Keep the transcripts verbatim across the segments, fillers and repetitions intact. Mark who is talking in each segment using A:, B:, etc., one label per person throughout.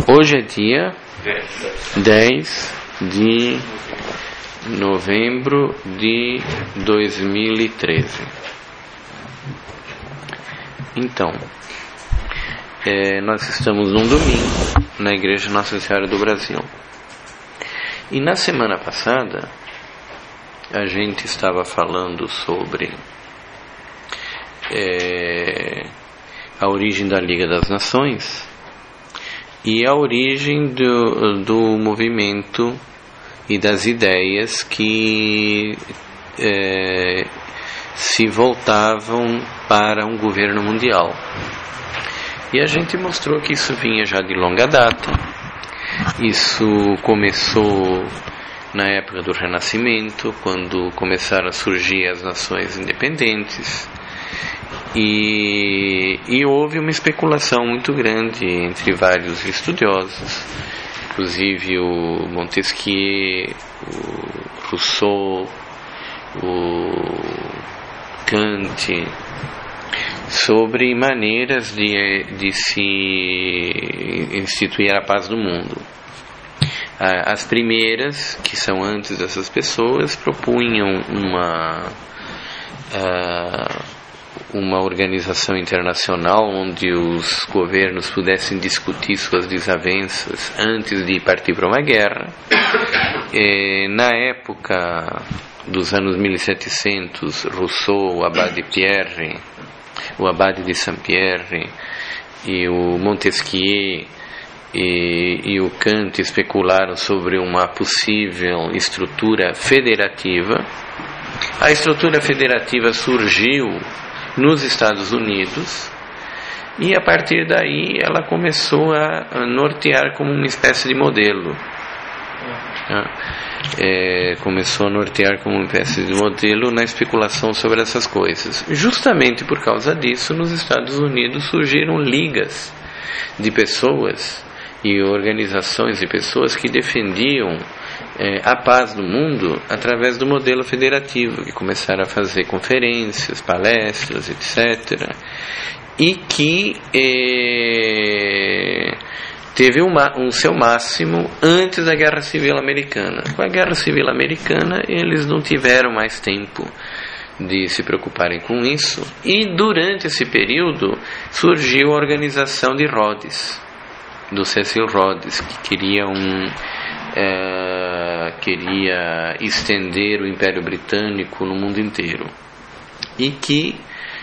A: Hoje é dia dez de novembro de dois mil e treze. Então, é, nós estamos num domingo na Igreja Nossa Senhora do Brasil. E na semana passada, a gente estava falando sobre é, a origem da Liga das Nações e a origem do, do movimento e das ideias que é, se voltavam para um governo mundial. E a gente mostrou que isso vinha já de longa data. Isso começou na época do Renascimento, quando começaram a surgir as nações independentes. E, e houve uma especulação muito grande entre vários estudiosos, inclusive o Montesquieu, o Rousseau, o Kant, sobre maneiras de, de se instituir a paz no mundo. As primeiras, que são antes dessas pessoas, propunham uma, uma organização internacional onde os governos pudessem discutir suas desavenças antes de partir para uma guerra. E, na época dos anos mil e setecentos, Rousseau, o Abade Pierre, o Abade de Saint-Pierre e o Montesquieu e, e o Kant especularam sobre uma possível estrutura federativa. A estrutura federativa surgiu nos Estados Unidos e a partir daí ela começou a nortear como uma espécie de modelo. É, começou a nortear como uma espécie de modelo na especulação sobre essas coisas. Justamente por causa disso, nos Estados Unidos surgiram ligas de pessoas e organizações de pessoas que defendiam é, a paz do mundo através do modelo federativo, que começaram a fazer conferências, palestras, etcétera. E que é, teve uma, um seu máximo antes da Guerra Civil Americana. Com a Guerra Civil Americana, eles não tiveram mais tempo de se preocuparem com isso. E durante esse período surgiu a organização de Rhodes, do Cecil Rhodes, que queria, um, é, queria estender o Império Britânico no mundo inteiro. E que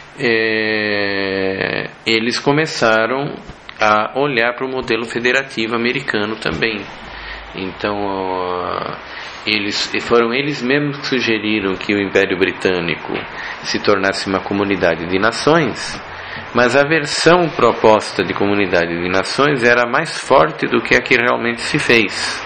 A: é, eles começaram a olhar para o modelo federativo americano também. Então, uh, eles, foram eles mesmos que sugeriram que o Império Britânico se tornasse uma comunidade de nações, mas a versão proposta de comunidade de nações era mais forte do que a que realmente se fez.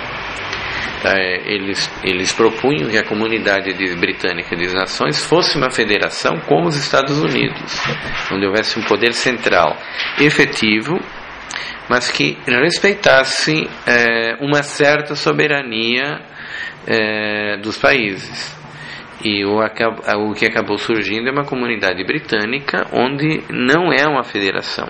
A: Eles, eles propunham que a comunidade de, britânica de nações fosse uma federação como os Estados Unidos, onde houvesse um poder central efetivo, mas que respeitasse é, uma certa soberania é, dos países. E o, o que acabou surgindo é uma comunidade britânica onde não é uma federação.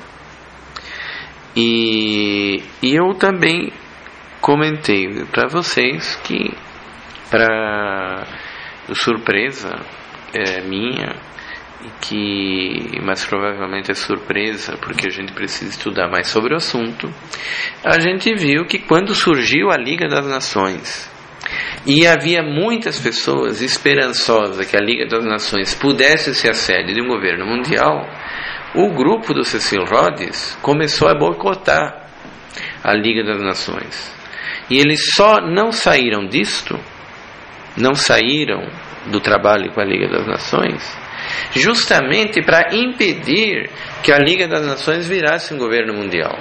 A: E, e eu também comentei para vocês que, para surpresa é, minha, que, mas provavelmente é surpresa porque a gente precisa estudar mais sobre o assunto, a gente viu que quando surgiu a Liga das Nações e havia muitas pessoas esperançosas que a Liga das Nações pudesse ser a sede de um governo mundial, o grupo do Cecil Rhodes começou a boicotar a Liga das Nações. E eles só não saíram disto, não saíram do trabalho com a Liga das Nações, justamente para impedir que a Liga das Nações virasse um governo mundial.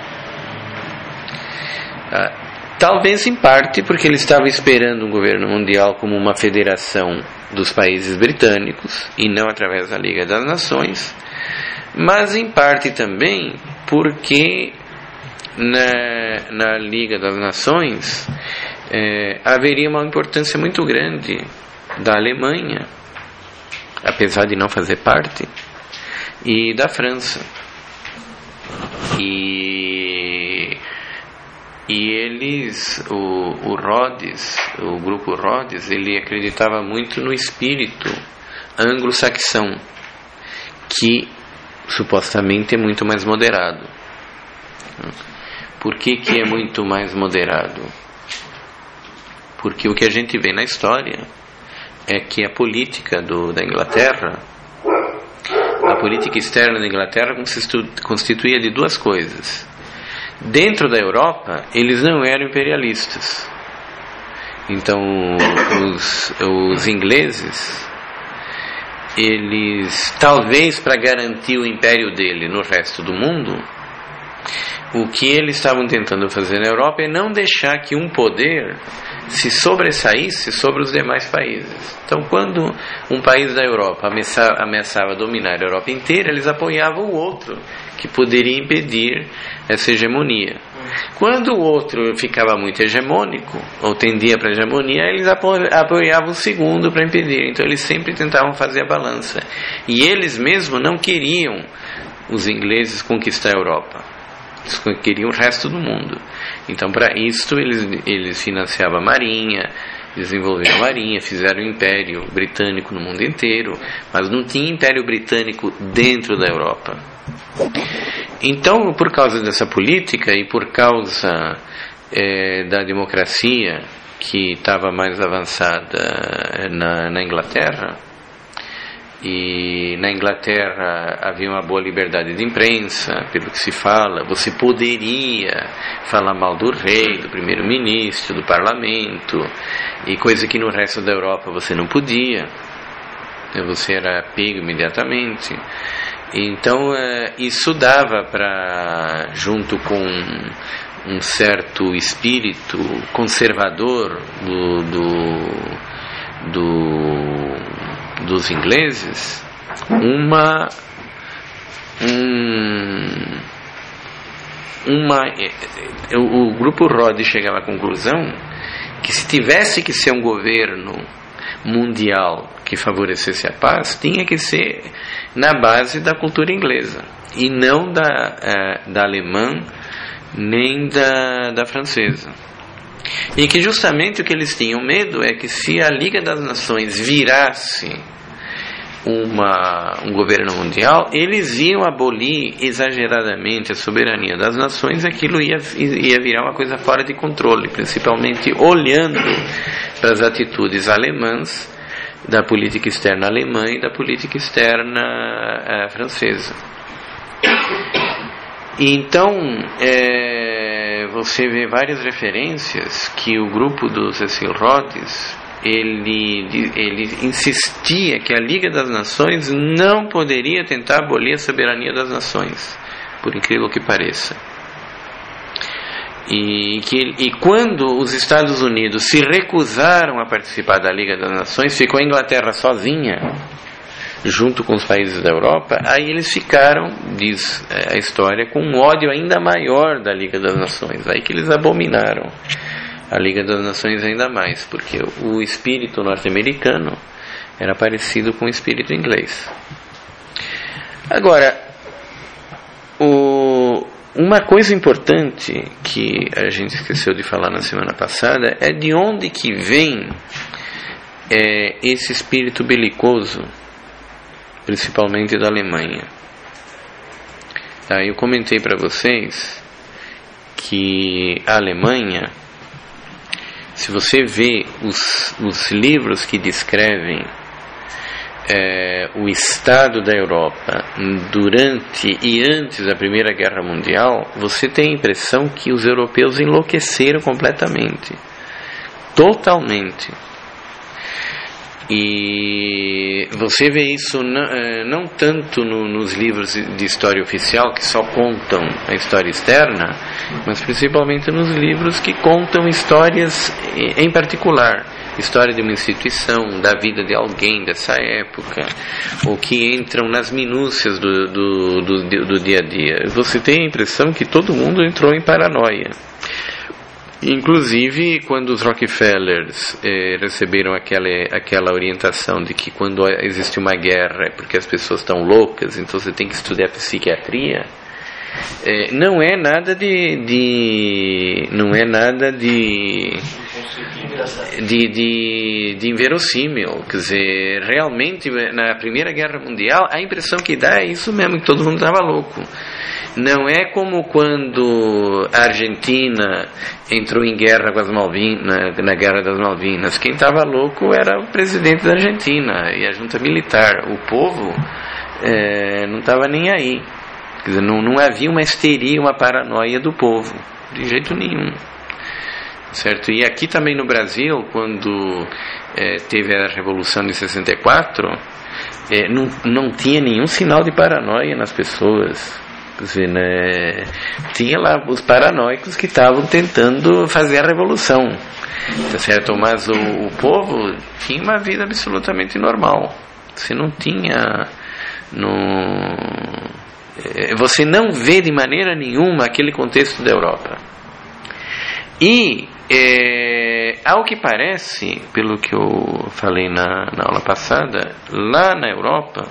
A: Ah, talvez em parte porque eles estavam esperando um governo mundial como uma federação dos países britânicos e não através da Liga das Nações, mas em parte também porque Na, na Liga das Nações é, haveria uma importância muito grande da Alemanha, apesar de não fazer parte, e da França. E E eles, o, o Rhodes, o grupo Rhodes, ele acreditava muito no espírito anglo-saxão, que supostamente é muito mais moderado. Por que que é muito mais moderado? Porque o que a gente vê na história é que a política do, da Inglaterra, a política externa da Inglaterra constituía de duas coisas. Dentro da Europa, eles não eram imperialistas. Então, os, os ingleses, eles, talvez para garantir o império dele no resto do mundo, o que eles estavam tentando fazer na Europa é não deixar que um poder se sobressaísse sobre os demais países. Então, quando um país da Europa ameaçava, ameaçava dominar a Europa inteira, eles apoiavam o outro, que poderia impedir essa hegemonia. Quando o outro ficava muito hegemônico, ou tendia para a hegemonia, eles apoiavam o segundo para impedir. Então, eles sempre tentavam fazer a balança. E eles mesmos não queriam os ingleses conquistar a Europa. Eles queriam o resto do mundo. Então, para isso, eles, eles financiavam a marinha, desenvolveram a marinha, fizeram o Império Britânico no mundo inteiro, mas não tinha Império Britânico dentro da Europa. Então, por causa dessa política e por causa é, da democracia que estava mais avançada na, na Inglaterra, e na Inglaterra havia uma boa liberdade de imprensa, pelo que se fala, você poderia falar mal do rei, do primeiro-ministro, do parlamento, e coisa que no resto da Europa você não podia, você era pego imediatamente. Então isso dava para, junto com um certo espírito conservador do, do, do, dos ingleses, uma um, uma o, o grupo Rhodes chegava à conclusão que se tivesse que ser um governo mundial que favorecesse a paz, tinha que ser na base da cultura inglesa e não da, uh, da alemã nem da, da francesa. E que justamente o que eles tinham medo é que se a Liga das Nações virasse uma, um governo mundial, eles iam abolir exageradamente a soberania das nações, aquilo ia, ia virar uma coisa fora de controle, principalmente olhando para as atitudes alemãs, da política externa alemã e da política externa é, francesa. Então, é, você vê várias referências que o grupo do Cecil Rhodes, ele, ele insistia que a Liga das Nações não poderia tentar abolir a soberania das nações, por incrível que pareça. E, que, e quando os Estados Unidos se recusaram a participar da Liga das Nações, ficou a Inglaterra sozinha, junto com os países da Europa, aí eles ficaram, diz a história, com um ódio ainda maior da Liga das Nações, aí que eles abominaram a Liga das Nações ainda mais, porque o espírito norte-americano era parecido com o espírito inglês. Agora, o... uma coisa importante que a gente esqueceu de falar na semana passada é de onde que vem é, esse espírito belicoso, principalmente da Alemanha. Tá, eu comentei para vocês que a Alemanha, se você vê os, os livros que descrevem É, o estado da Europa durante e antes da Primeira Guerra Mundial, você tem a impressão que os europeus enlouqueceram completamente, totalmente. E você vê isso não, não tanto no, nos livros de história oficial, que só contam a história externa, mas principalmente nos livros que contam histórias em particular, história de uma instituição, da vida de alguém dessa época, ou que entram nas minúcias do, do, do, do dia a dia. Você tem a impressão que todo mundo entrou em paranoia. Inclusive, quando os Rockefellers eh, receberam aquela, aquela orientação de que quando existe uma guerra é porque as pessoas estão loucas, então você tem que estudar psiquiatria, eh, não é nada de, de não é nada de de, de, de inverossímil. Quer dizer, realmente na Primeira Guerra Mundial a impressão que dá é isso mesmo, que todo mundo estava louco. Não é como quando a Argentina entrou em guerra com as Malvinas, na, na Guerra das Malvinas. Quem estava louco era o presidente da Argentina e a junta militar. O povo é, não estava nem aí. Quer dizer, não, não havia uma histeria, uma paranoia do povo, de jeito nenhum. Certo? E aqui também no Brasil, quando é, teve a Revolução de sessenta e quatro, é, não, não tinha nenhum sinal de paranoia nas pessoas. Quer dizer, né, tinha lá os paranoicos que estavam tentando fazer a revolução, tá certo? Mas o, o povo tinha uma vida absolutamente normal. Você não tinha... No, é, você não vê de maneira nenhuma aquele contexto da Europa. E, é, ao que parece, pelo que eu falei na, na aula passada, lá na Europa,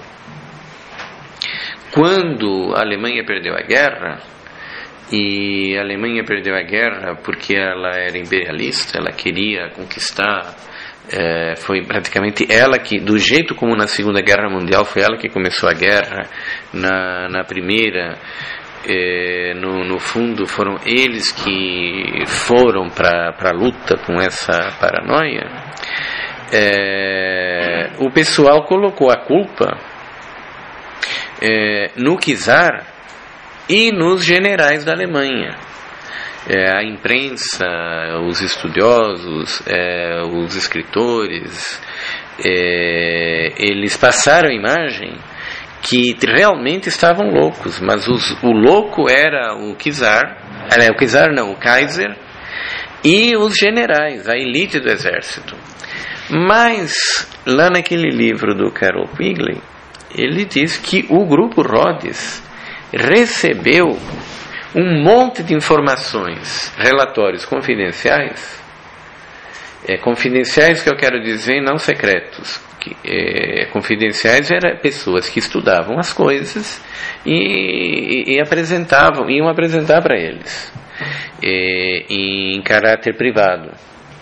A: quando a Alemanha perdeu a guerra, e a Alemanha perdeu a guerra porque ela era imperialista, ela queria conquistar, é, foi praticamente ela que, do jeito como na Segunda Guerra Mundial, foi ela que começou a guerra, na, na Primeira, é, no, no fundo foram eles que foram para a luta com essa paranoia. É, o pessoal colocou a culpa É, no czar e nos generais da Alemanha. É, a imprensa, os estudiosos, é, os escritores, é, eles passaram a imagem que realmente estavam loucos, mas os, o louco era o czar, é, o czar não, o Kaiser, e os generais, a elite do exército. Mas lá naquele livro do Carol Quigley, ele diz que o grupo Rhodes recebeu um monte de informações, relatórios confidenciais, é, confidenciais que eu quero dizer não secretos, que, é, confidenciais eram pessoas que estudavam as coisas e, e, e apresentavam, iam apresentar para eles, é, em caráter privado,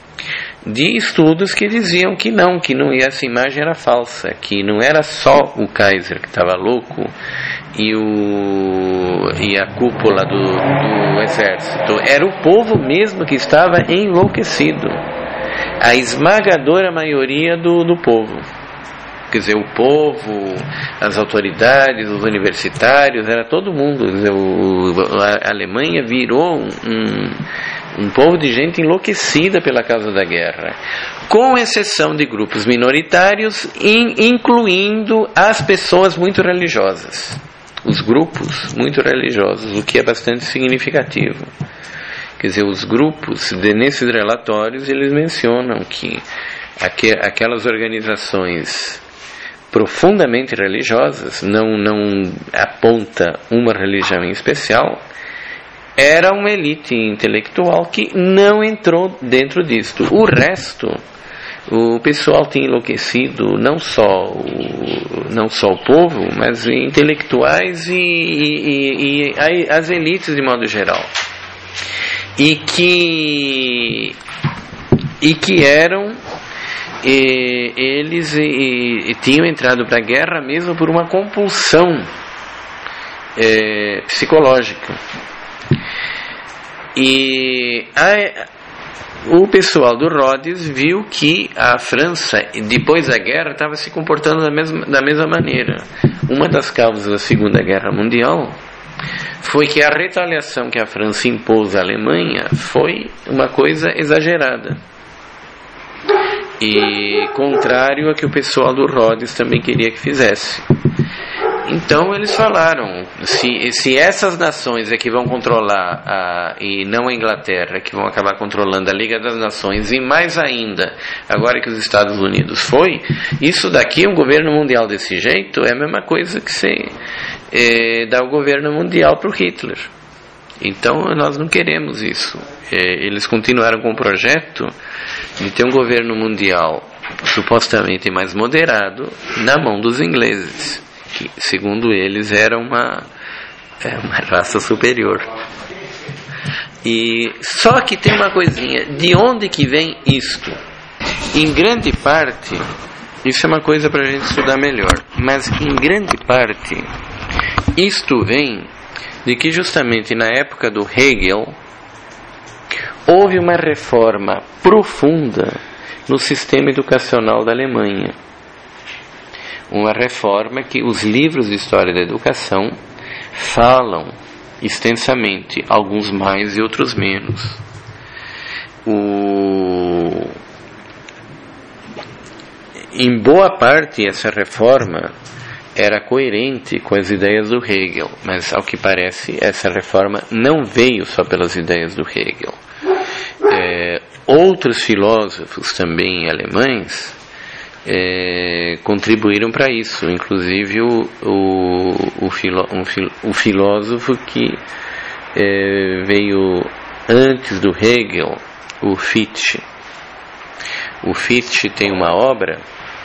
A: de estudos que diziam que não, que não, essa imagem era falsa, que não era só o Kaiser que estava louco e, o, e a cúpula do, do exército, era o povo mesmo que estava enlouquecido, a esmagadora maioria do, do povo. Quer dizer, o povo, as autoridades, os universitários, era todo mundo. Quer dizer, o, a Alemanha virou um, um povo de gente enlouquecida pela causa da guerra, com exceção de grupos minoritários, in, incluindo as pessoas muito religiosas, os grupos muito religiosos, o que é bastante significativo. Quer dizer, os grupos, de, nesses relatórios, eles mencionam que aqu, aquelas organizações profundamente religiosas, não, não aponta uma religião em especial, era uma elite intelectual que não entrou dentro disto. O resto, o pessoal tinha enlouquecido, não só o, não só o povo, mas intelectuais e, e, e, e as elites de modo geral. E que, e que eram, e, eles e, e tinham entrado para a guerra mesmo por uma compulsão é, psicológica. E a, o pessoal do Rhodes viu que a França, depois da guerra, estava se comportando da mesma, da mesma maneira. Uma das causas da Segunda Guerra Mundial foi que a retaliação que a França impôs à Alemanha foi uma coisa exagerada, e contrário a que o pessoal do Rhodes também queria que fizesse. Então eles falaram, se, se essas nações é que vão controlar, a, e não a Inglaterra, que vão acabar controlando a Liga das Nações, e mais ainda, agora que os Estados Unidos foi, isso daqui, um governo mundial desse jeito, é a mesma coisa que você é, dá o governo mundial para o Hitler. Então nós não queremos isso. É, eles continuaram com o projeto de ter um governo mundial supostamente mais moderado na mão dos ingleses, que segundo eles era uma, é, uma raça superior. E só que tem uma coisinha, de onde que vem isto? Em grande parte, isso é uma coisa para a gente estudar melhor, mas em grande parte, isto vem de que justamente na época do Hegel, houve uma reforma profunda no sistema educacional da Alemanha. Uma reforma que os livros de história da educação falam extensamente, alguns mais e outros menos. O... Em boa parte, essa reforma era coerente com as ideias do Hegel, mas, ao que parece, essa reforma não veio só pelas ideias do Hegel. É, outros filósofos também alemães é, contribuíram para isso, inclusive o, o, o, filó, um, o filósofo que é, veio antes do Hegel, o Fichte. O Fichte tem uma obra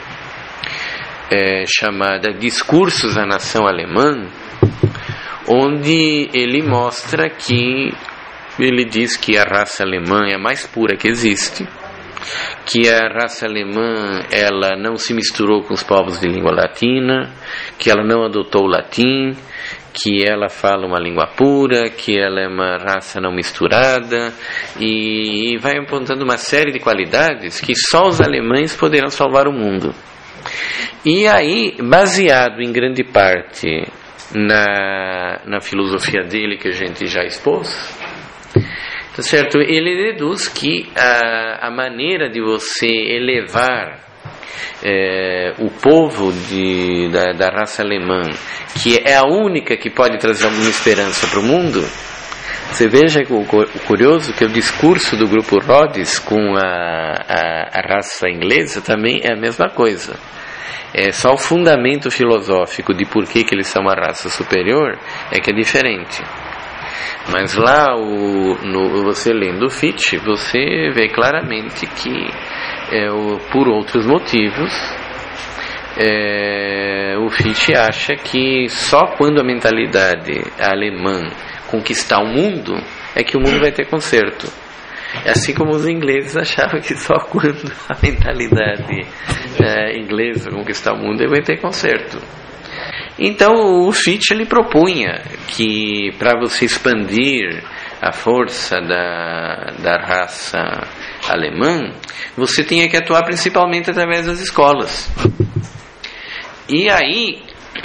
A: é, chamada Discursos à Nação Alemã, onde ele mostra que ele diz que a raça alemã é a mais pura que existe, que a raça alemã ela não se misturou com os povos de língua latina, que ela não adotou o latim, que ela fala uma língua pura, que ela é uma raça não misturada, e vai apontando uma série de qualidades que só os alemães poderão salvar o mundo. E aí, baseado em grande parte na, na filosofia dele que a gente já expôs, tá certo? Ele deduz que a, a maneira de você elevar é, o povo de, da, da raça alemã, que é a única que pode trazer alguma esperança para o mundo. Você veja o, o curioso que o discurso do grupo Rhodes com a, a, a raça inglesa também é a mesma coisa. É só o fundamento filosófico de por que, que eles são uma raça superior é que é diferente. Mas lá, o, no, você lendo o Fichte, você vê claramente que, é, o, por outros motivos, é, o Fichte acha que só quando a mentalidade alemã conquistar o mundo, é que o mundo vai ter conserto. Assim como os ingleses achavam que só quando a mentalidade é, inglesa conquistar o mundo, ele vai ter conserto. Então o Fichte ele propunha que para você expandir a força da, da raça alemã, você tinha que atuar principalmente através das escolas. E aí,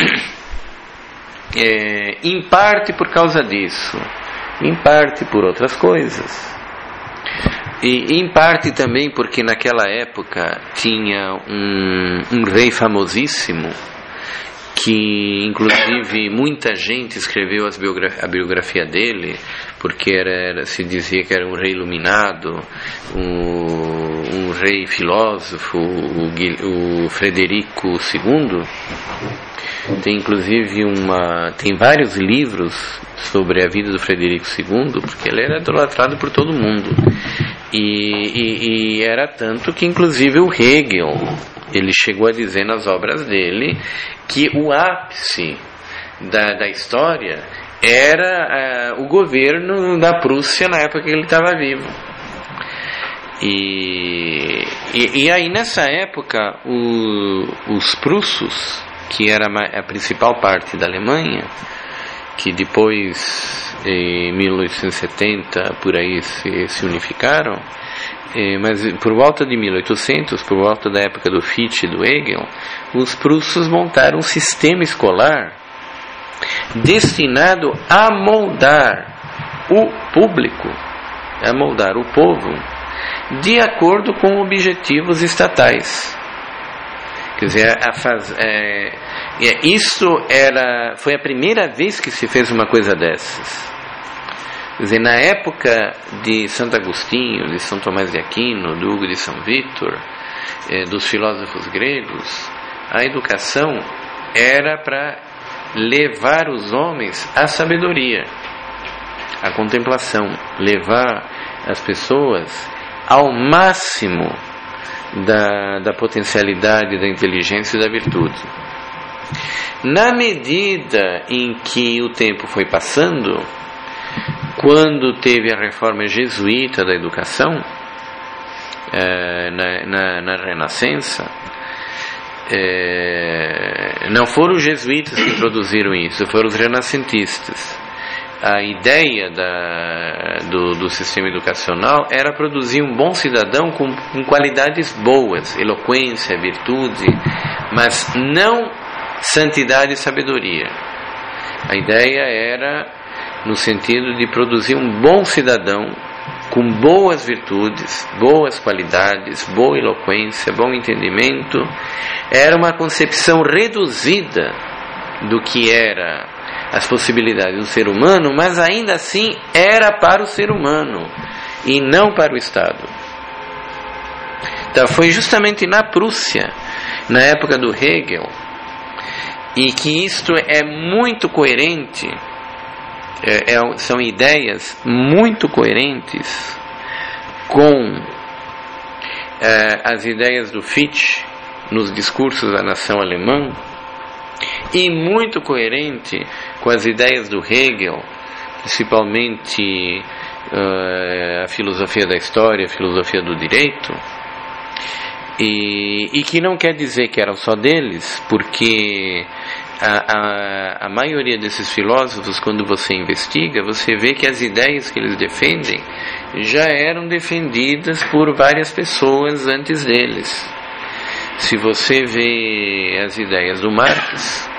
A: é, em parte por causa disso, em parte por outras coisas, e em parte também porque naquela época tinha um, um rei famosíssimo, que inclusive muita gente escreveu as biogra- a biografia dele, porque era, era, se dizia que era um rei iluminado, um, um rei filósofo, o, o Frederico segundo. Tem inclusive uma, tem vários livros sobre a vida do Frederico segundo, porque ele era idolatrado por todo mundo. E, e, e era tanto que inclusive o Hegel, ele chegou a dizer nas obras dele que o ápice da, da história era uh, o governo da Prússia na época que ele estava vivo. E, e, e aí nessa época o, os prussos, que era a principal parte da Alemanha, que depois em mil oitocentos e setenta por aí se, se unificaram, eh, mas por volta de mil e oitocentos, por volta da época do Fichte e do Hegel, os prussos montaram um sistema escolar destinado a moldar o público, a moldar o povo de acordo com objetivos estatais. Quer dizer, a faz, é, é, isso era, foi a primeira vez que se fez uma coisa dessas. Quer dizer, na época de Santo Agostinho, de São Tomás de Aquino, do Hugo de São Vítor, é, dos filósofos gregos, a educação era para levar os homens à sabedoria, à contemplação, levar as pessoas ao máximo Da, da potencialidade, da inteligência e da virtude. Na medida em que o tempo foi passando, quando teve a reforma jesuíta da educação, é, na, na, na Renascença, é, não foram os jesuítas que produziram isso, foram os renascentistas. A ideia da, do, do sistema educacional era produzir um bom cidadão com, com qualidades boas, eloquência, virtude, mas não santidade e sabedoria. A ideia era no sentido de produzir um bom cidadão com boas virtudes, boas qualidades, boa eloquência, bom entendimento. Era uma concepção reduzida do que era as possibilidades do ser humano, mas ainda assim era para o ser humano e não para o Estado. Então foi justamente na Prússia, na época do Hegel, e que isto é muito coerente, é, é, são ideias muito coerentes com é, as ideias do Fichte nos discursos da nação alemã, e muito coerente com as ideias do Hegel, principalmente uh, a filosofia da história, a filosofia do direito, e, e que não quer dizer que eram só deles, porque a, a, a maioria desses filósofos, quando você investiga, você vê que as ideias que eles defendem já eram defendidas por várias pessoas antes deles. Se você vê as ideias do Marx,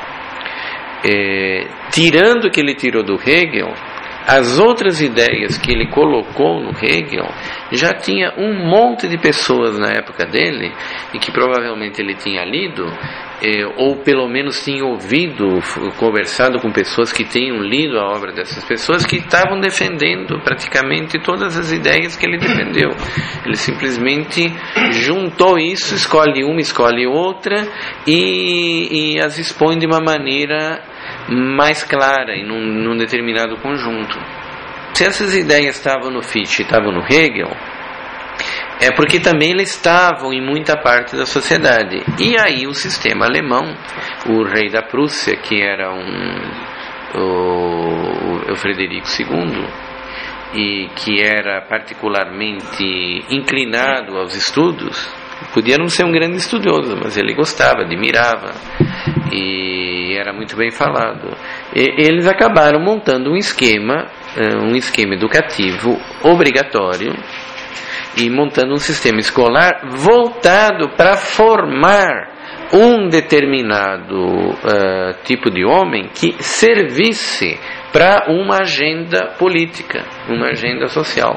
A: é, tirando o que ele tirou do Hegel, as outras ideias que ele colocou no Hegel, já tinha um monte de pessoas na época dele, e que provavelmente ele tinha lido, é, ou pelo menos tinha ouvido, conversado com pessoas que tinham lido a obra dessas pessoas, que estavam defendendo praticamente todas as ideias que ele defendeu. Ele simplesmente juntou isso, escolhe uma, escolhe outra, e, e as expõe de uma maneira mais clara, em num, num determinado conjunto. Se essas ideias estavam no Fichte e estavam no Hegel, é porque também eles estavam em muita parte da sociedade. E aí o sistema alemão, o rei da Prússia, que era um, o, o Frederico segundo, e que era particularmente inclinado aos estudos, podia não ser um grande estudioso, mas ele gostava, admirava, e era muito bem falado. E eles acabaram montando um esquema, um esquema educativo obrigatório, e montando um sistema escolar voltado para formar um determinado uh, tipo de homem que servisse para uma agenda política, uma agenda social.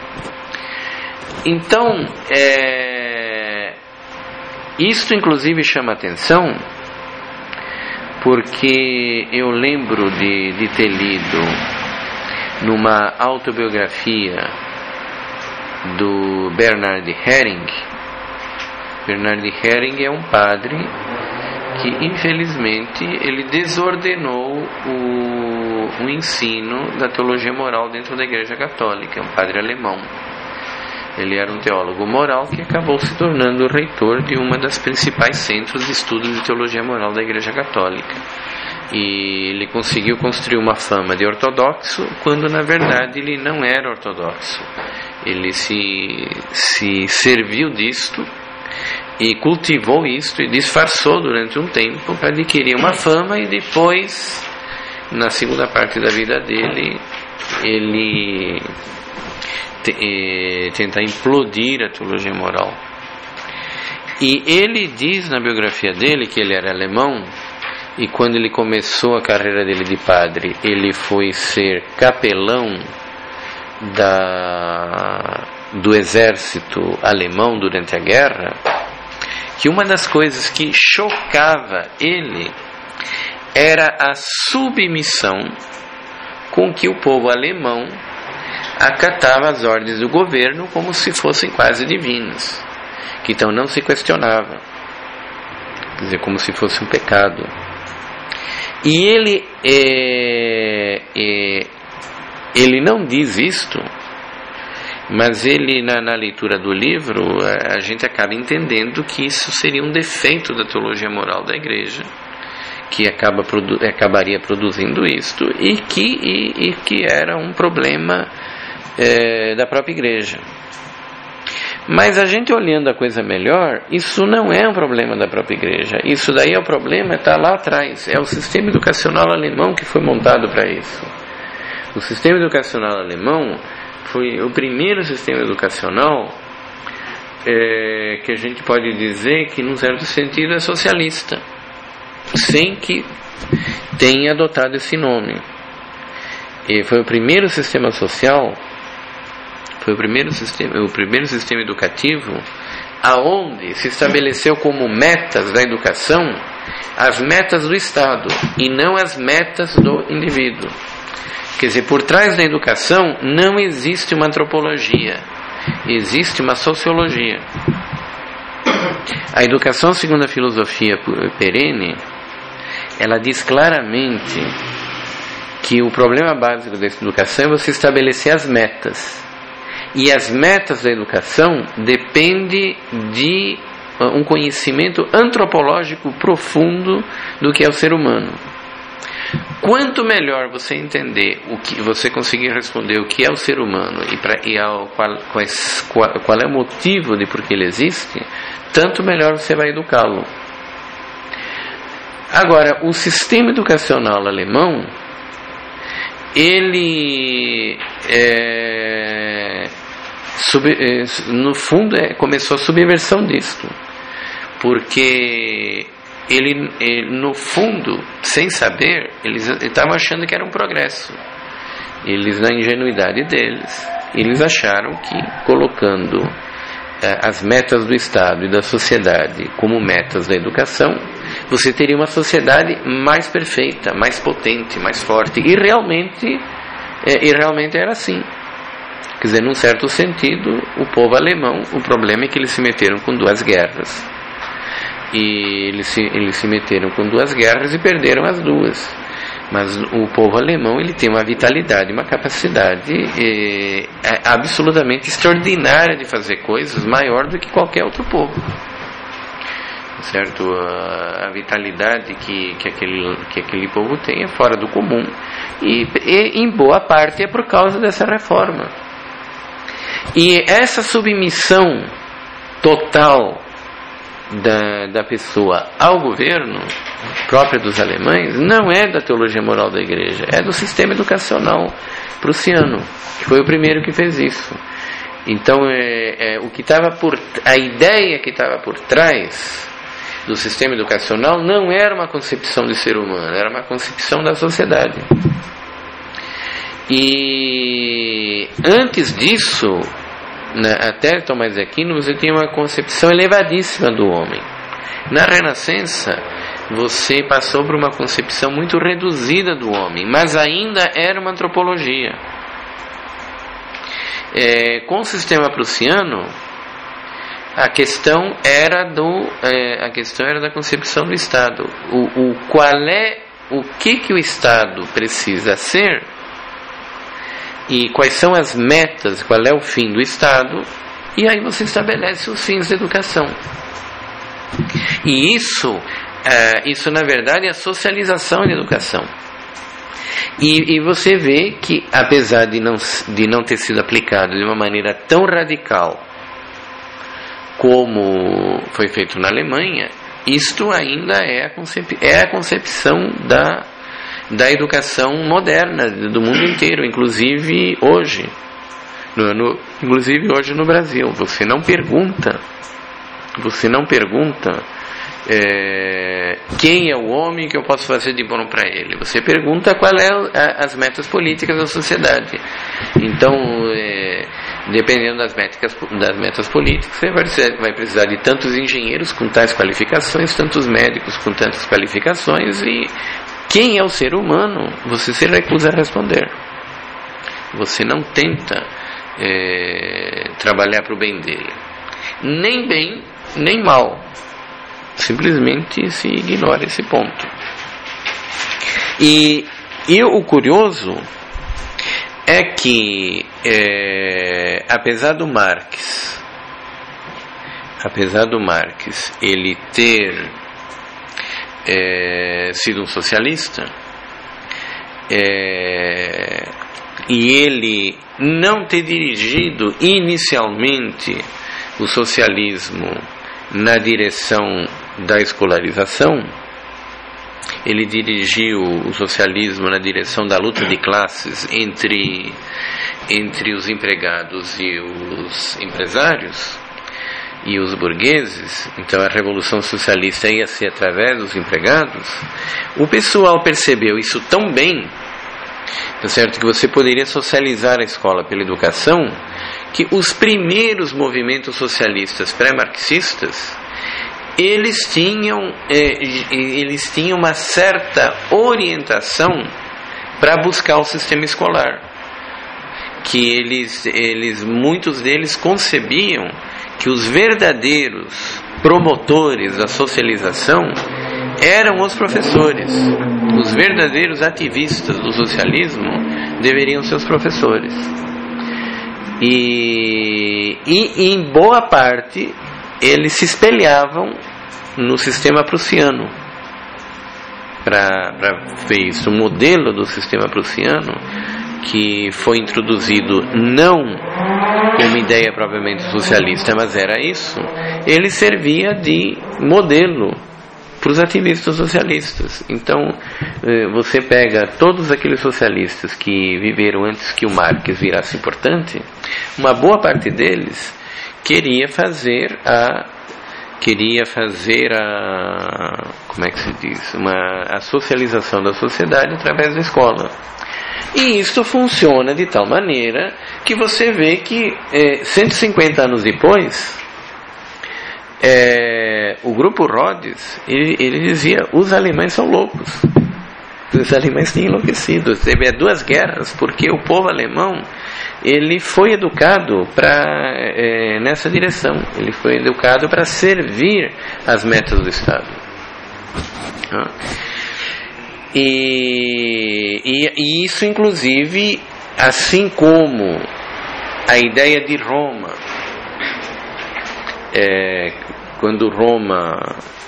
A: Então, é, isto inclusive chama atenção, porque eu lembro de, de ter lido numa autobiografia do Bernard Häring. Bernard Häring é um padre que infelizmente ele desordenou o, o ensino da teologia moral dentro da Igreja Católica. É um padre alemão. Ele era um teólogo moral que acabou se tornando o reitor de uma das principais centros de estudos de teologia moral da Igreja Católica. E ele conseguiu construir uma fama de ortodoxo, quando na verdade ele não era ortodoxo. Ele se, se serviu disto e cultivou isto e disfarçou durante um tempo para adquirir uma fama, e depois, na segunda parte da vida dele, ele te, tentar implodir a teologia moral. E ele diz na biografia dele que ele era alemão, e quando ele começou a carreira dele de padre, ele foi ser capelão da, do exército alemão durante a guerra, que uma das coisas que chocava ele era a submissão com que o povo alemão acatava as ordens do governo como se fossem quase divinas, que então não se questionava, quer dizer, como se fosse um pecado. E ele é, é, ele não diz isto, mas ele na, na leitura do livro a gente acaba entendendo que isso seria um defeito da teologia moral da igreja, que acaba produ- acabaria produzindo isto e que, e, e que era um problema é, da própria igreja. Mas a gente olhando a coisa melhor, isso não é um problema da própria igreja. Isso daí é o problema, está lá atrás. É o sistema educacional alemão que foi montado para isso. O sistema educacional alemão foi o primeiro sistema educacional é, que a gente pode dizer que, num certo sentido, é socialista, sem que tenha adotado esse nome. E foi o primeiro sistema social, foi o primeiro sistema, o primeiro sistema educativo aonde se estabeleceu como metas da educação as metas do Estado e não as metas do indivíduo. Quer dizer, por trás da educação não existe uma antropologia, existe uma sociologia. A educação, segundo a filosofia perene, ela diz claramente que o problema básico dessa educação é você estabelecer as metas. E as metas da educação dependem de um conhecimento antropológico profundo do que é o ser humano. Quanto melhor você entender, o que você conseguir responder o que é o ser humano e, pra, e ao, qual, quais, qual, qual é o motivo de por que ele existe, tanto melhor você vai educá-lo. Agora, o sistema educacional alemão, ele é, sub, é, no fundo é, começou a subversão disto, porque ele, ele no fundo, sem saber, eles estavam achando que era um progresso. Eles, na ingenuidade deles, eles acharam que colocando é, as metas do Estado e da sociedade como metas da educação, você teria uma sociedade mais perfeita, mais potente, mais forte. E realmente, é, e realmente era assim. Quer dizer, num certo sentido, o povo alemão, o problema é que eles se meteram com duas guerras. E eles se, eles se meteram com duas guerras e perderam as duas. Mas o povo alemão, ele tem uma vitalidade, uma capacidade é, é absolutamente extraordinária de fazer coisas, maior do que qualquer outro povo. Certo? A, a vitalidade que, que, aquele, que aquele povo tem é fora do comum. E, e em boa parte é por causa dessa reforma. E essa submissão total da, da pessoa ao governo, própria dos alemães, não é da teologia moral da igreja, é do sistema educacional prussiano, que foi o primeiro que fez isso. Então, é, é, o que estava por, a ideia que estava por trás do sistema educacional não era uma concepção de ser humano, era uma concepção da sociedade. E antes disso, né, até Tomás de Aquino, você tinha uma concepção elevadíssima do homem. Na Renascença, você passou por uma concepção muito reduzida do homem, mas ainda era uma antropologia. É, com o sistema prussiano, a questão era do, é, a questão era da concepção do Estado. O, o qual é, o que que o Estado precisa ser e quais são as metas, qual é o fim do Estado, e aí você estabelece os fins da educação. E isso, é, isso na verdade é a socialização da educação. E, e você vê que, apesar de não, de não ter sido aplicado de uma maneira tão radical como foi feito na Alemanha, isto ainda é a, concep, é a concepção da, da educação moderna do mundo inteiro, inclusive hoje, no, no, inclusive hoje no Brasil. Você não pergunta, você não pergunta é, quem é o homem que eu posso fazer de bom para ele. Você pergunta qual é a, as metas políticas da sociedade. Então, é, dependendo das metas, das metas políticas, você vai precisar, vai precisar de tantos engenheiros com tais qualificações, tantos médicos com tantas qualificações, e quem é o ser humano, você se recusa a responder. Você não tenta é, trabalhar para o bem dele, nem bem, nem mal. Simplesmente se ignora esse ponto. E, e o curioso é que, é, apesar do Marx, apesar do Marx, ele ter é, sido um socialista, é, e ele não ter dirigido inicialmente o socialismo na direção da escolarização. Ele dirigiu o socialismo na direção da luta de classes entre, entre os empregados e os empresários e os burgueses. Então a revolução socialista ia ser através dos empregados. O pessoal percebeu isso tão bem, tá certo, que você poderia socializar a escola pela educação, que os primeiros movimentos socialistas pré-marxistas, eles tinham, eh, eles tinham uma certa orientação para buscar o sistema escolar, que eles, eles, muitos deles concebiam que os verdadeiros promotores da socialização eram os professores. Os verdadeiros ativistas do socialismo deveriam ser os professores. E, e em boa parte eles se espelhavam no sistema prussiano. Para ver isso, o modelo do sistema prussiano, que foi introduzido não como ideia propriamente socialista, mas era isso, ele servia de modelo para os ativistas socialistas. Então você pega todos aqueles socialistas que viveram antes que o Marx virasse importante, uma boa parte deles queria fazer a queria fazer a como é que se diz uma a socialização da sociedade através da escola. E isso funciona de tal maneira que você vê que é, cento e cinquenta anos depois, é, o grupo Rhodes, ele, ele dizia: os alemães são loucos, os alemães têm enlouquecido. Teve duas guerras porque o povo alemão, ele foi educado para é, nessa direção, ele foi educado para servir as metas do Estado. Ah. E, e, e isso, inclusive, assim como a ideia de Roma, é, quando Roma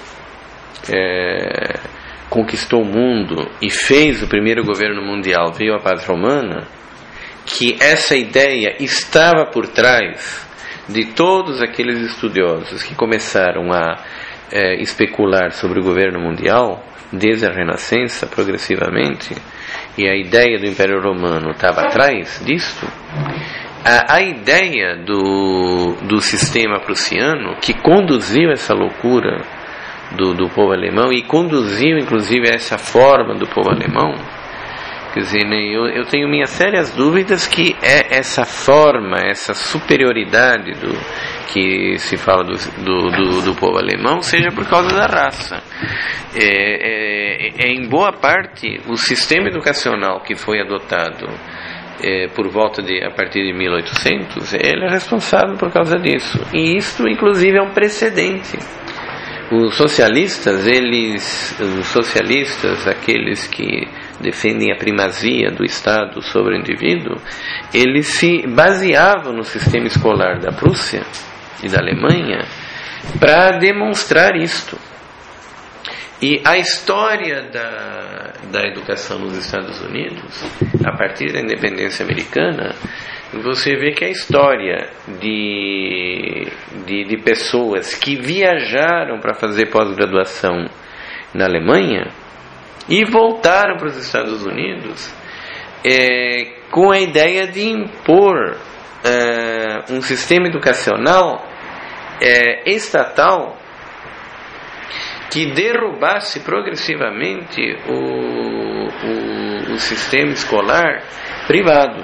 A: é, conquistou o mundo e fez o primeiro governo mundial, veio a paz romana, que essa ideia estava por trás de todos aqueles estudiosos que começaram a é, especular sobre o governo mundial, desde a Renascença, progressivamente, e a ideia do Império Romano estava atrás disso. A, a ideia do, do sistema prussiano, que conduziu essa loucura do, do povo alemão, e conduziu inclusive a essa forma do povo alemão, quer dizer, eu, eu tenho minhas sérias dúvidas que é essa forma, essa superioridade do, que se fala do, do, do, do povo alemão, seja por causa da raça. É, é, é em boa parte o sistema educacional que foi adotado é, por volta de, a partir de mil e oitocentos, ele é responsável por causa disso. E isso, inclusive, é um precedente. Os socialistas, eles, os socialistas, aqueles que defendem a primazia do Estado sobre o indivíduo, eles se baseavam no sistema escolar da Prússia e da Alemanha para demonstrar isto. E a história da, da educação nos Estados Unidos, a partir da independência americana, você vê que a história de, de, de pessoas que viajaram para fazer pós-graduação na Alemanha e voltaram para os Estados Unidos é, com a ideia de impor é, um sistema educacional é, estatal que derrubasse progressivamente o, o, o sistema escolar privado.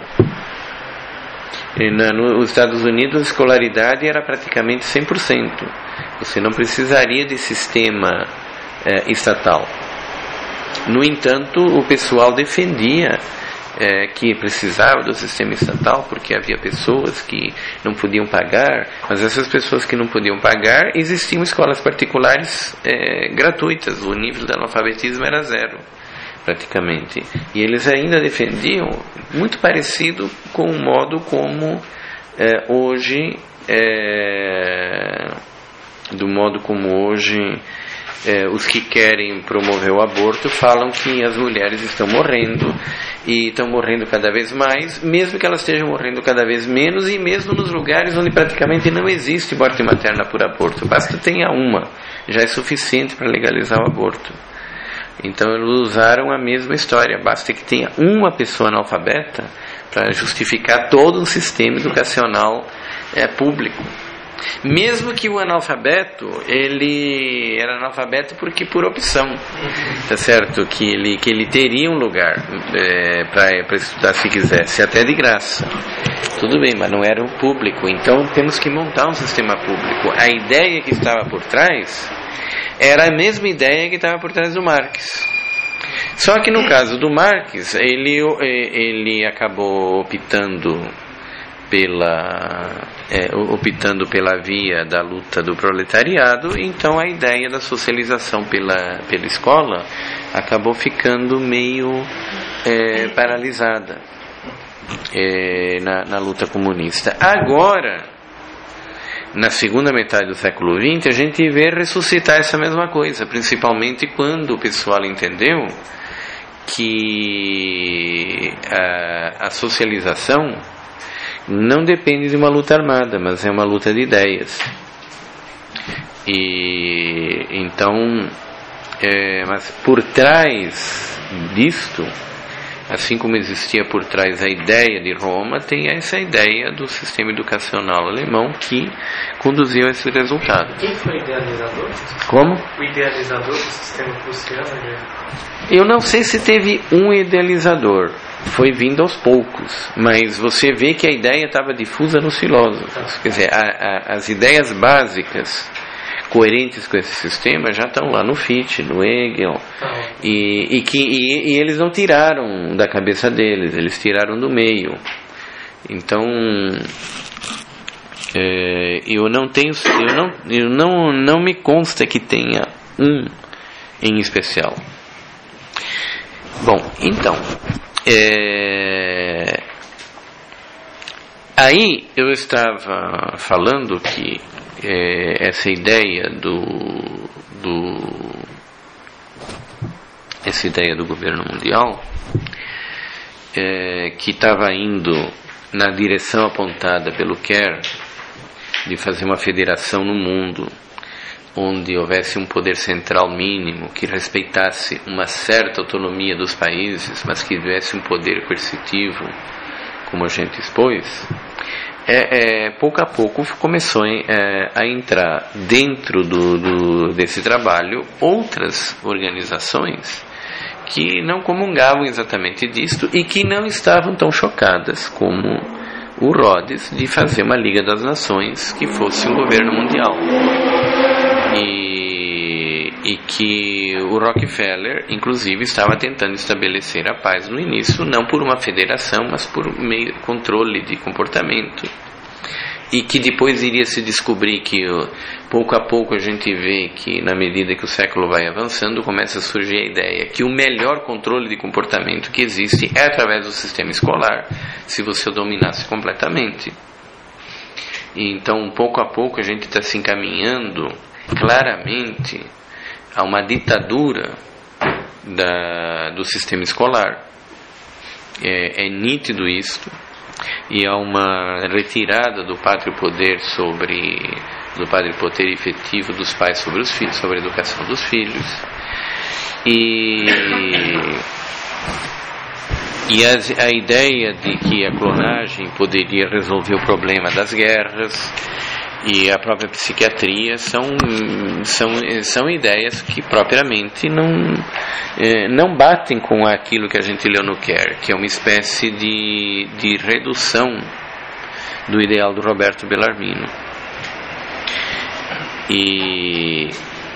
A: E na, nos Estados Unidos a escolaridade era praticamente cem por cento. Você não precisaria de sistema é, estatal. No entanto, o pessoal defendia é, que precisava do sistema estatal porque havia pessoas que não podiam pagar, mas essas pessoas que não podiam pagar, existiam escolas particulares é, gratuitas. O nível de analfabetismo era zero, praticamente. E eles ainda defendiam, muito parecido com o modo como é, hoje, é, do modo como hoje é, os que querem promover o aborto falam que as mulheres estão morrendo e estão morrendo cada vez mais, mesmo que elas estejam morrendo cada vez menos, e mesmo nos lugares onde praticamente não existe morte materna por aborto, basta tenha uma, já é suficiente para legalizar o aborto. Então eles usaram a mesma história, basta que tenha uma pessoa analfabeta para justificar todo um sistema educacional é, público. Mesmo que o analfabeto, ele era analfabeto porque por opção, tá certo? Que ele, que ele teria um lugar é, para estudar se quisesse, até de graça. Tudo bem, mas não era um público. Então temos que montar um sistema público. A ideia que estava por trás era a mesma ideia que estava por trás do Marx. Só que no caso do Marx, ele, ele acabou optando pela, é, optando pela via da luta do proletariado, então a ideia da socialização pela, pela escola acabou ficando meio é, paralisada é, na, na luta comunista. Agora, na segunda metade do século vinte, a gente vê ressuscitar essa mesma coisa, principalmente quando o pessoal entendeu que a, a socialização não depende de uma luta armada, mas é uma luta de ideias. E então, é, mas por trás disto, assim como existia por trás a ideia de Roma, tem essa ideia do sistema educacional alemão que conduziu a esse resultado.
B: Quem foi o idealizador?
A: Como?
B: O idealizador do sistema prussiano? Né?
A: Eu não sei se teve um idealizador, foi vindo aos poucos, mas você vê que a ideia estava difusa nos filósofos. Quer dizer, a, a, as ideias básicas coerentes com esse sistema já estão lá no Fichte, no Hegel, e, e, que, e, e eles não tiraram da cabeça deles, eles tiraram do meio. Então, é, eu não tenho, eu não, eu não, não me consta que tenha um em especial. Bom, então, é, aí eu estava falando que é, essa ideia do, do essa ideia do governo mundial é, que estava indo na direção apontada pelo Kerr de fazer uma federação no mundo onde houvesse um poder central mínimo que respeitasse uma certa autonomia dos países, mas que tivesse um poder coercitivo, como a gente expôs, é, é, pouco a pouco começou é, a entrar dentro do, do, desse trabalho outras organizações que não comungavam exatamente disto e que não estavam tão chocadas como o Rhodes de fazer uma Liga das Nações que fosse um governo mundial. E, e que o Rockefeller, inclusive, estava tentando estabelecer a paz no início, não por uma federação, mas por meio controle de comportamento. E que depois iria se descobrir que, pouco a pouco, a gente vê que, na medida que o século vai avançando, começa a surgir a ideia que o melhor controle de comportamento que existe é através do sistema escolar, se você o dominasse completamente. E então, pouco a pouco, a gente está se encaminhando claramente a uma ditadura da, do sistema escolar. É, é nítido isto, e há uma retirada do pátrio poder sobre do pátrio poder efetivo dos pais sobre os filhos, sobre a educação dos filhos, e e a, a ideia de que a clonagem poderia resolver o problema das guerras e a própria psiquiatria são, são, são ideias que propriamente não, eh, não batem com aquilo que a gente leu no Kerr, que é uma espécie de, de redução do ideal do Roberto Bellarmino. E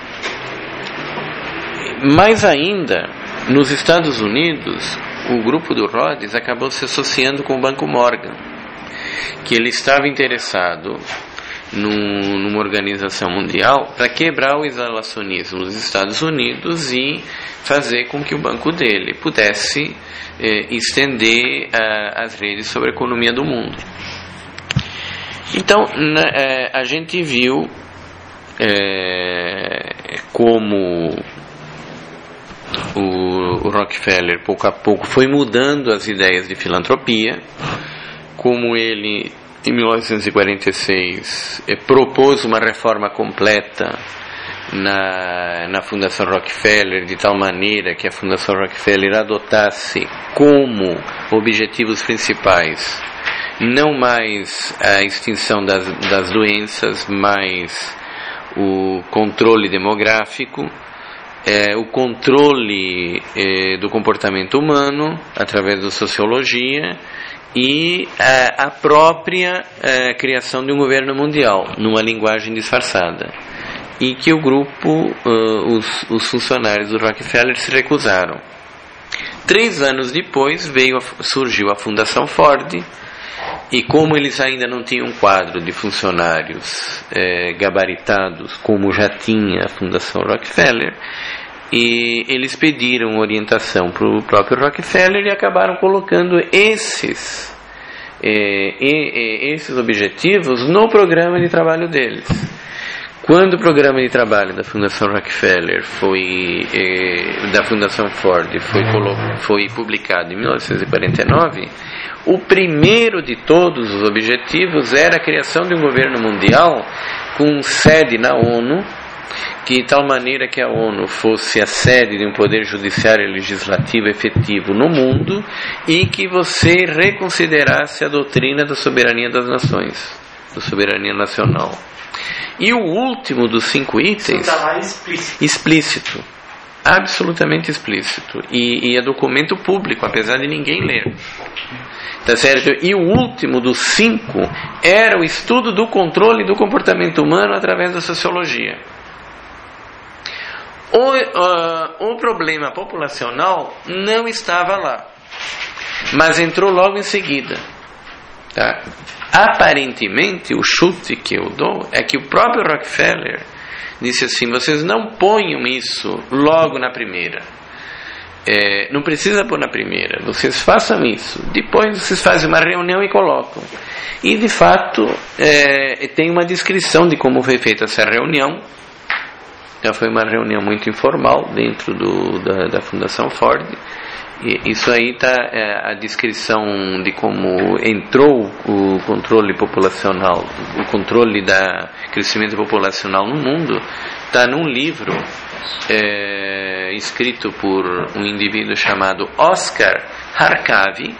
A: mais ainda, nos Estados Unidos, o grupo do Rhodes acabou se associando com o Banco Morgan, que ele estava interessado Num, numa organização mundial para quebrar o isolacionismo dos Estados Unidos e fazer com que o banco dele pudesse eh, estender uh, as redes sobre a economia do mundo. Então na, eh, a gente viu eh, como o, o Rockefeller pouco a pouco foi mudando as ideias de filantropia, como ele em mil novecentos e quarenta e seis eh, propôs uma reforma completa na, na Fundação Rockefeller, de tal maneira que a Fundação Rockefeller adotasse como objetivos principais não mais a extinção das, das doenças, mas o controle demográfico, é, o controle é, do comportamento humano através da sociologia e a, a própria a, criação de um governo mundial numa linguagem disfarçada, e que o grupo, uh, os, os funcionários do Rockefeller se recusaram. Três anos depois veio a, surgiu a Fundação Ford, e como eles ainda não tinham um quadro de funcionários eh, gabaritados como já tinha a Fundação Rockefeller, e eles pediram orientação para o próprio Rockefeller e acabaram colocando esses, eh, e, e, esses objetivos no programa de trabalho deles. Quando o programa de trabalho da Fundação Rockefeller foi, eh, da Fundação Ford foi, foi publicado em mil novecentos e quarenta e nove, o primeiro de todos os objetivos era a criação de um governo mundial com sede na ONU, que de tal maneira que a ONU fosse a sede de um poder judiciário e legislativo efetivo no mundo, e que você reconsiderasse a doutrina da soberania das nações, da soberania nacional. E o último dos cinco itens,
B: Isso tá lá explícito.
A: explícito, absolutamente explícito, e, e é documento público, apesar de ninguém ler. Tá certo? E o último dos cinco era o estudo do controle do comportamento humano através da sociologia. O, uh, o problema populacional não estava lá, mas entrou logo em seguida. Tá? Aparentemente, o chute que eu dou é que o próprio Rockefeller disse assim: vocês não ponham isso logo na primeira. É, não precisa pôr na primeira, vocês façam isso, depois vocês fazem uma reunião e colocam. E de fato é, tem uma descrição de como foi feita essa reunião. Já foi uma reunião muito informal dentro do, da, da Fundação Ford. E isso aí está é, a descrição de como entrou o controle populacional, o controle da crescimento populacional no mundo, está num livro é, escrito por um indivíduo chamado Oscar Harkavy.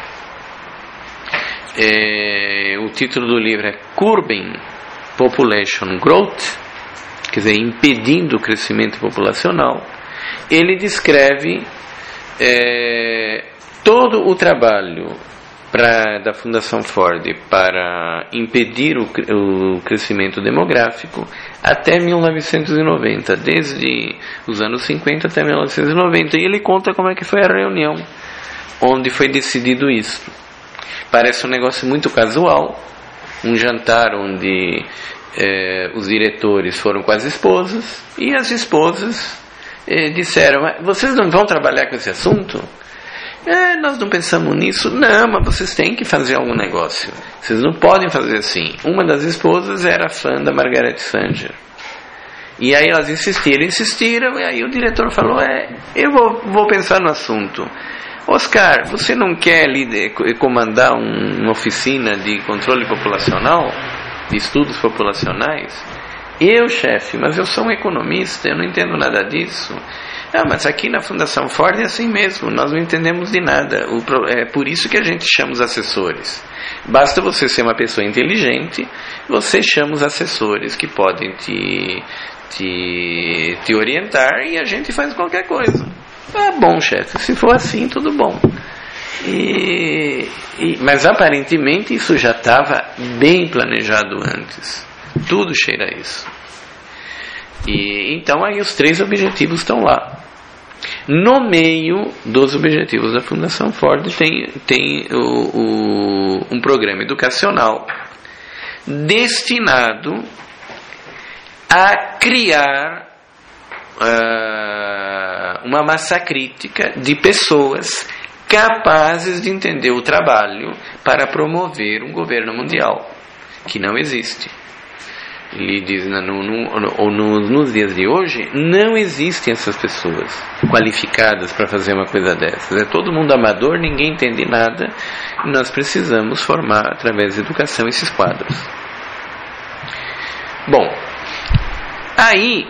A: É, o título do livro é Curbing Population Growth, quer dizer, impedindo o crescimento populacional. Ele descreve é, todo o trabalho pra, da Fundação Ford para impedir o, o crescimento demográfico até mil novecentos e noventa, desde os anos cinquenta até mil novecentos e noventa, e ele conta como é que foi a reunião onde foi decidido isso. Parece um negócio muito casual, um jantar onde é, os diretores foram com as esposas, e as esposas é, disseram: vocês não vão trabalhar com esse assunto? É, nós não pensamos nisso. Não, mas vocês têm que fazer algum negócio, vocês não podem fazer assim. Uma das esposas era fã da Margaret Sanger, e aí elas insistiram, insistiram, e aí o diretor falou: é, eu vou, vou pensar no assunto. Oscar, você não quer lider, comandar um, uma oficina de controle populacional, de estudos populacionais? Eu, chefe, mas eu sou um economista, eu não entendo nada disso. Ah, mas aqui na Fundação Ford é assim mesmo, nós não entendemos de nada. O, é por isso que a gente chama os assessores. Basta você ser uma pessoa inteligente, você chama os assessores que podem te, te, te orientar, e a gente faz qualquer coisa. Ah, bom, chefe, se for assim, tudo bom. E, e, mas aparentemente isso já estava bem planejado antes. Tudo cheira a isso. E então aí os três objetivos estão lá. No meio dos objetivos da Fundação Ford tem, tem o, o, um programa educacional destinado a criar uh, uma massa crítica de pessoas capazes de entender o trabalho para promover um governo mundial, que não existe. ele diz, no, no, ou no, nos dias de hoje, não existem essas pessoas qualificadas para fazer uma coisa dessas. É todo mundo amador, ninguém entende nada, e nós precisamos formar, através da educação, esses quadros. Bom, aí,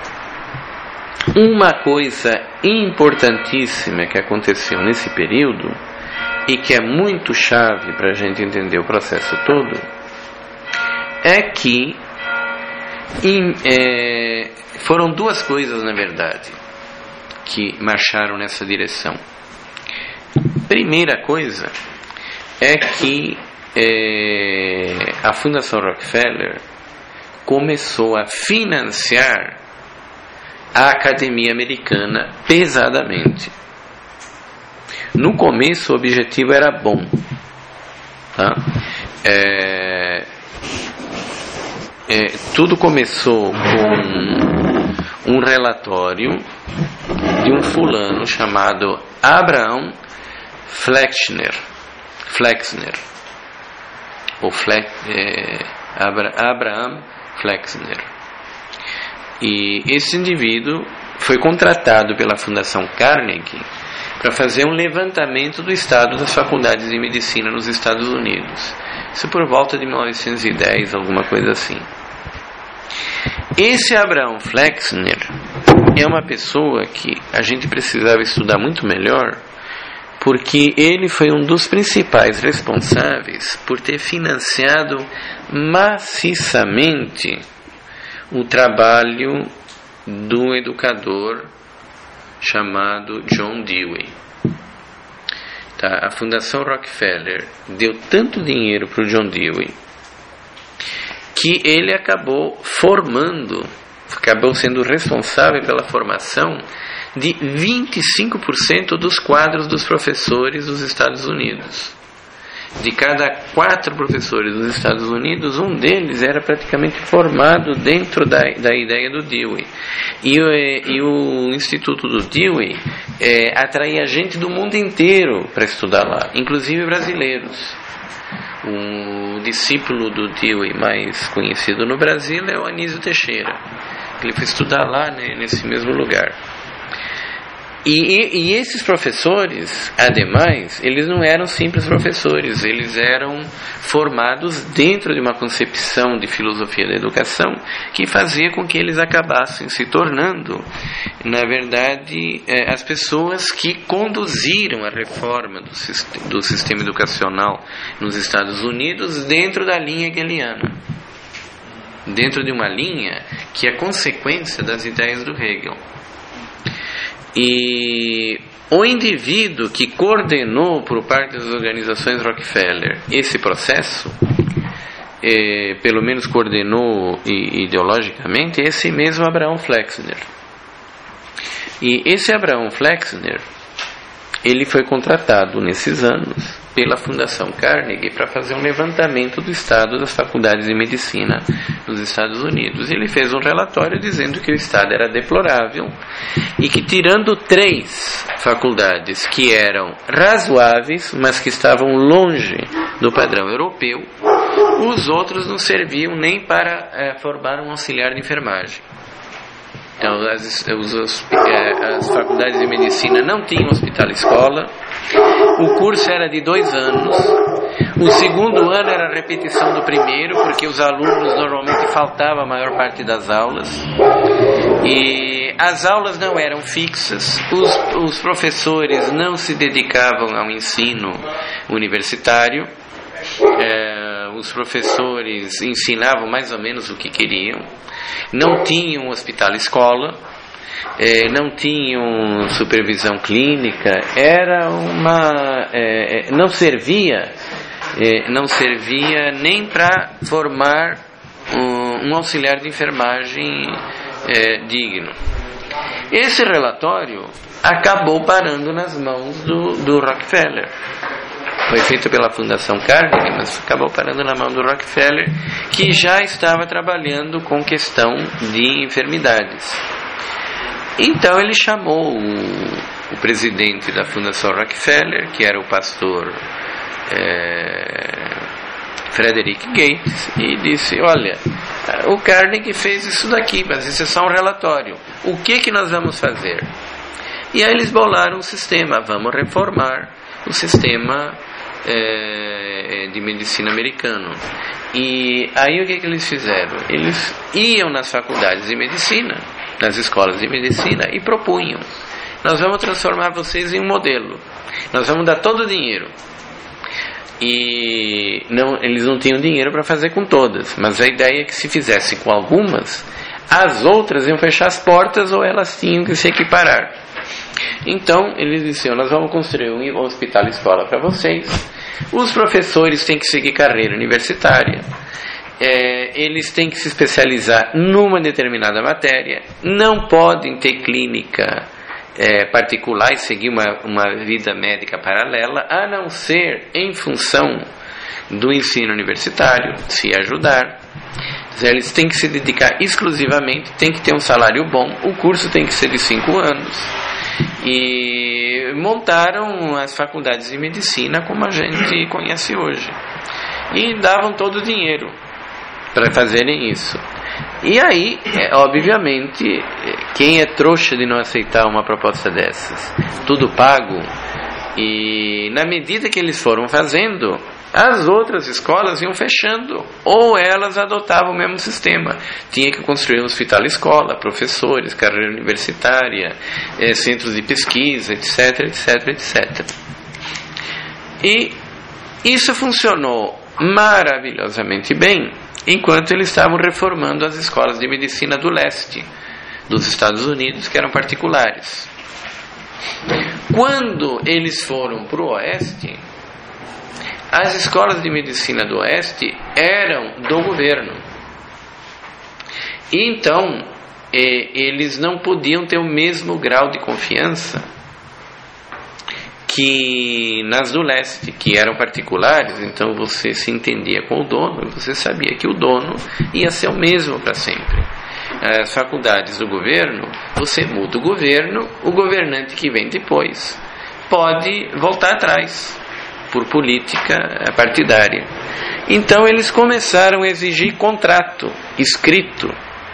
A: uma coisa importantíssima que aconteceu nesse período, e que é muito chave para a gente entender o processo todo, é que em, é, foram duas coisas, na verdade, que marcharam nessa direção. Primeira coisa é que é, a Fundação Rockefeller começou a financiar a Academia Americana pesadamente. No começo o objetivo era bom, tá? É, é, tudo começou com um relatório de um fulano chamado Abraham Flexner, Flexner, ou Flex, é, Abra, Abraham Flexner. E esse indivíduo foi contratado pela Fundação Carnegie para fazer um levantamento do estado das faculdades de medicina nos Estados Unidos. Isso por volta de mil novecentos e dez, alguma coisa assim. Esse Abraham Flexner é uma pessoa que a gente precisava estudar muito melhor, porque ele foi um dos principais responsáveis por ter financiado maciçamente o trabalho do educador chamado John Dewey. Tá? A Fundação Rockefeller deu tanto dinheiro para o John Dewey que ele acabou formando, acabou sendo responsável pela formação de vinte e cinco por cento dos quadros dos professores dos Estados Unidos. De cada quatro professores dos Estados Unidos, um deles era praticamente formado dentro da, da ideia do Dewey. E, e o Instituto do Dewey é, atraía gente do mundo inteiro para estudar lá, inclusive brasileiros. O discípulo do Dewey mais conhecido no Brasil é o Anísio Teixeira. Ele foi estudar lá, né, nesse mesmo lugar. E, e, e esses professores, ademais, eles não eram simples professores, eles eram formados dentro de uma concepção de filosofia da educação que fazia com que eles acabassem se tornando, na verdade, é, as pessoas que conduziram a reforma do, do sistema educacional nos Estados Unidos dentro da linha hegeliana, dentro de uma linha que é consequência das ideias do Hegel. E o indivíduo que coordenou por parte das organizações Rockefeller esse processo, eh, pelo menos coordenou ideologicamente, é esse mesmo Abraham Flexner. E esse Abraham Flexner, ele foi contratado nesses anos pela Fundação Carnegie para fazer um levantamento do estado das faculdades de medicina nos Estados Unidos. Ele fez um relatório dizendo que o estado era deplorável e que, tirando três faculdades que eram razoáveis, mas que estavam longe do padrão europeu, os outros não serviam nem para é, formar um auxiliar de enfermagem. Então, as, os, as faculdades de medicina não tinham hospital-escola. O curso era de dois anos. O segundo ano era a repetição do primeiro, porque os alunos normalmente faltavam a maior parte das aulas. E as aulas não eram fixas. Os, os professores não se dedicavam ao ensino universitário. É, os professores ensinavam mais ou menos o que queriam. Não tinham hospital-escola, eh, não tinham supervisão clínica, era uma, eh, não servia, eh, não servia nem para formar um, um auxiliar de enfermagem eh, digno. Esse relatório acabou parando nas mãos do, do Rockefeller. Foi feito pela Fundação Carnegie, mas acabou parando na mão do Rockefeller, que já estava trabalhando com questão de enfermidades. Então ele chamou o, o presidente da Fundação Rockefeller, que era o pastor é, Frederick Gates, e disse: olha, o Carnegie fez isso daqui, mas isso é só um relatório. O que que nós vamos fazer? E aí eles bolaram um sistema, vamos reformar o sistema é, de medicina americano. E aí o que que eles fizeram? Eles iam nas faculdades de medicina, nas escolas de medicina, e propunham: nós vamos transformar vocês em um modelo, nós vamos dar todo o dinheiro. E não, eles não tinham dinheiro para fazer com todas, mas a ideia é que se fizesse com algumas, as outras iam fechar as portas ou elas tinham que se equiparar. Então eles disseram: nós vamos construir um hospital escola para vocês, os professores têm que seguir carreira universitária, é, eles têm que se especializar numa determinada matéria, não podem ter clínica É, particular e seguir uma, uma vida médica paralela, a não ser em função do ensino universitário, se ajudar. Eles têm que se dedicar exclusivamente, tem que ter um salário bom, o curso tem que ser de cinco anos. E montaram as faculdades de medicina como a gente conhece hoje, e davam todo o dinheiro para fazerem isso. E aí, é, obviamente, quem é trouxa de não aceitar uma proposta dessas? Tudo pago. E na medida que eles foram fazendo, as outras escolas iam fechando, ou elas adotavam o mesmo sistema. Tinha que construir um hospital escola, professores, carreira universitária, é, centros de pesquisa, etc, etc, etcétera. E isso funcionou maravilhosamente bem enquanto eles estavam reformando as escolas de medicina do leste dos Estados Unidos, que eram particulares. Quando eles foram para o oeste, as escolas de medicina do oeste eram do governo. E então, eh, eles não podiam ter o mesmo grau de confiança que nas do leste, que eram particulares. Então você se entendia com o dono e você sabia que o dono ia ser o mesmo para sempre. As faculdades do governo, você muda o governo, o governante que vem depois pode voltar atrás por política partidária. Então eles começaram a exigir contrato escrito,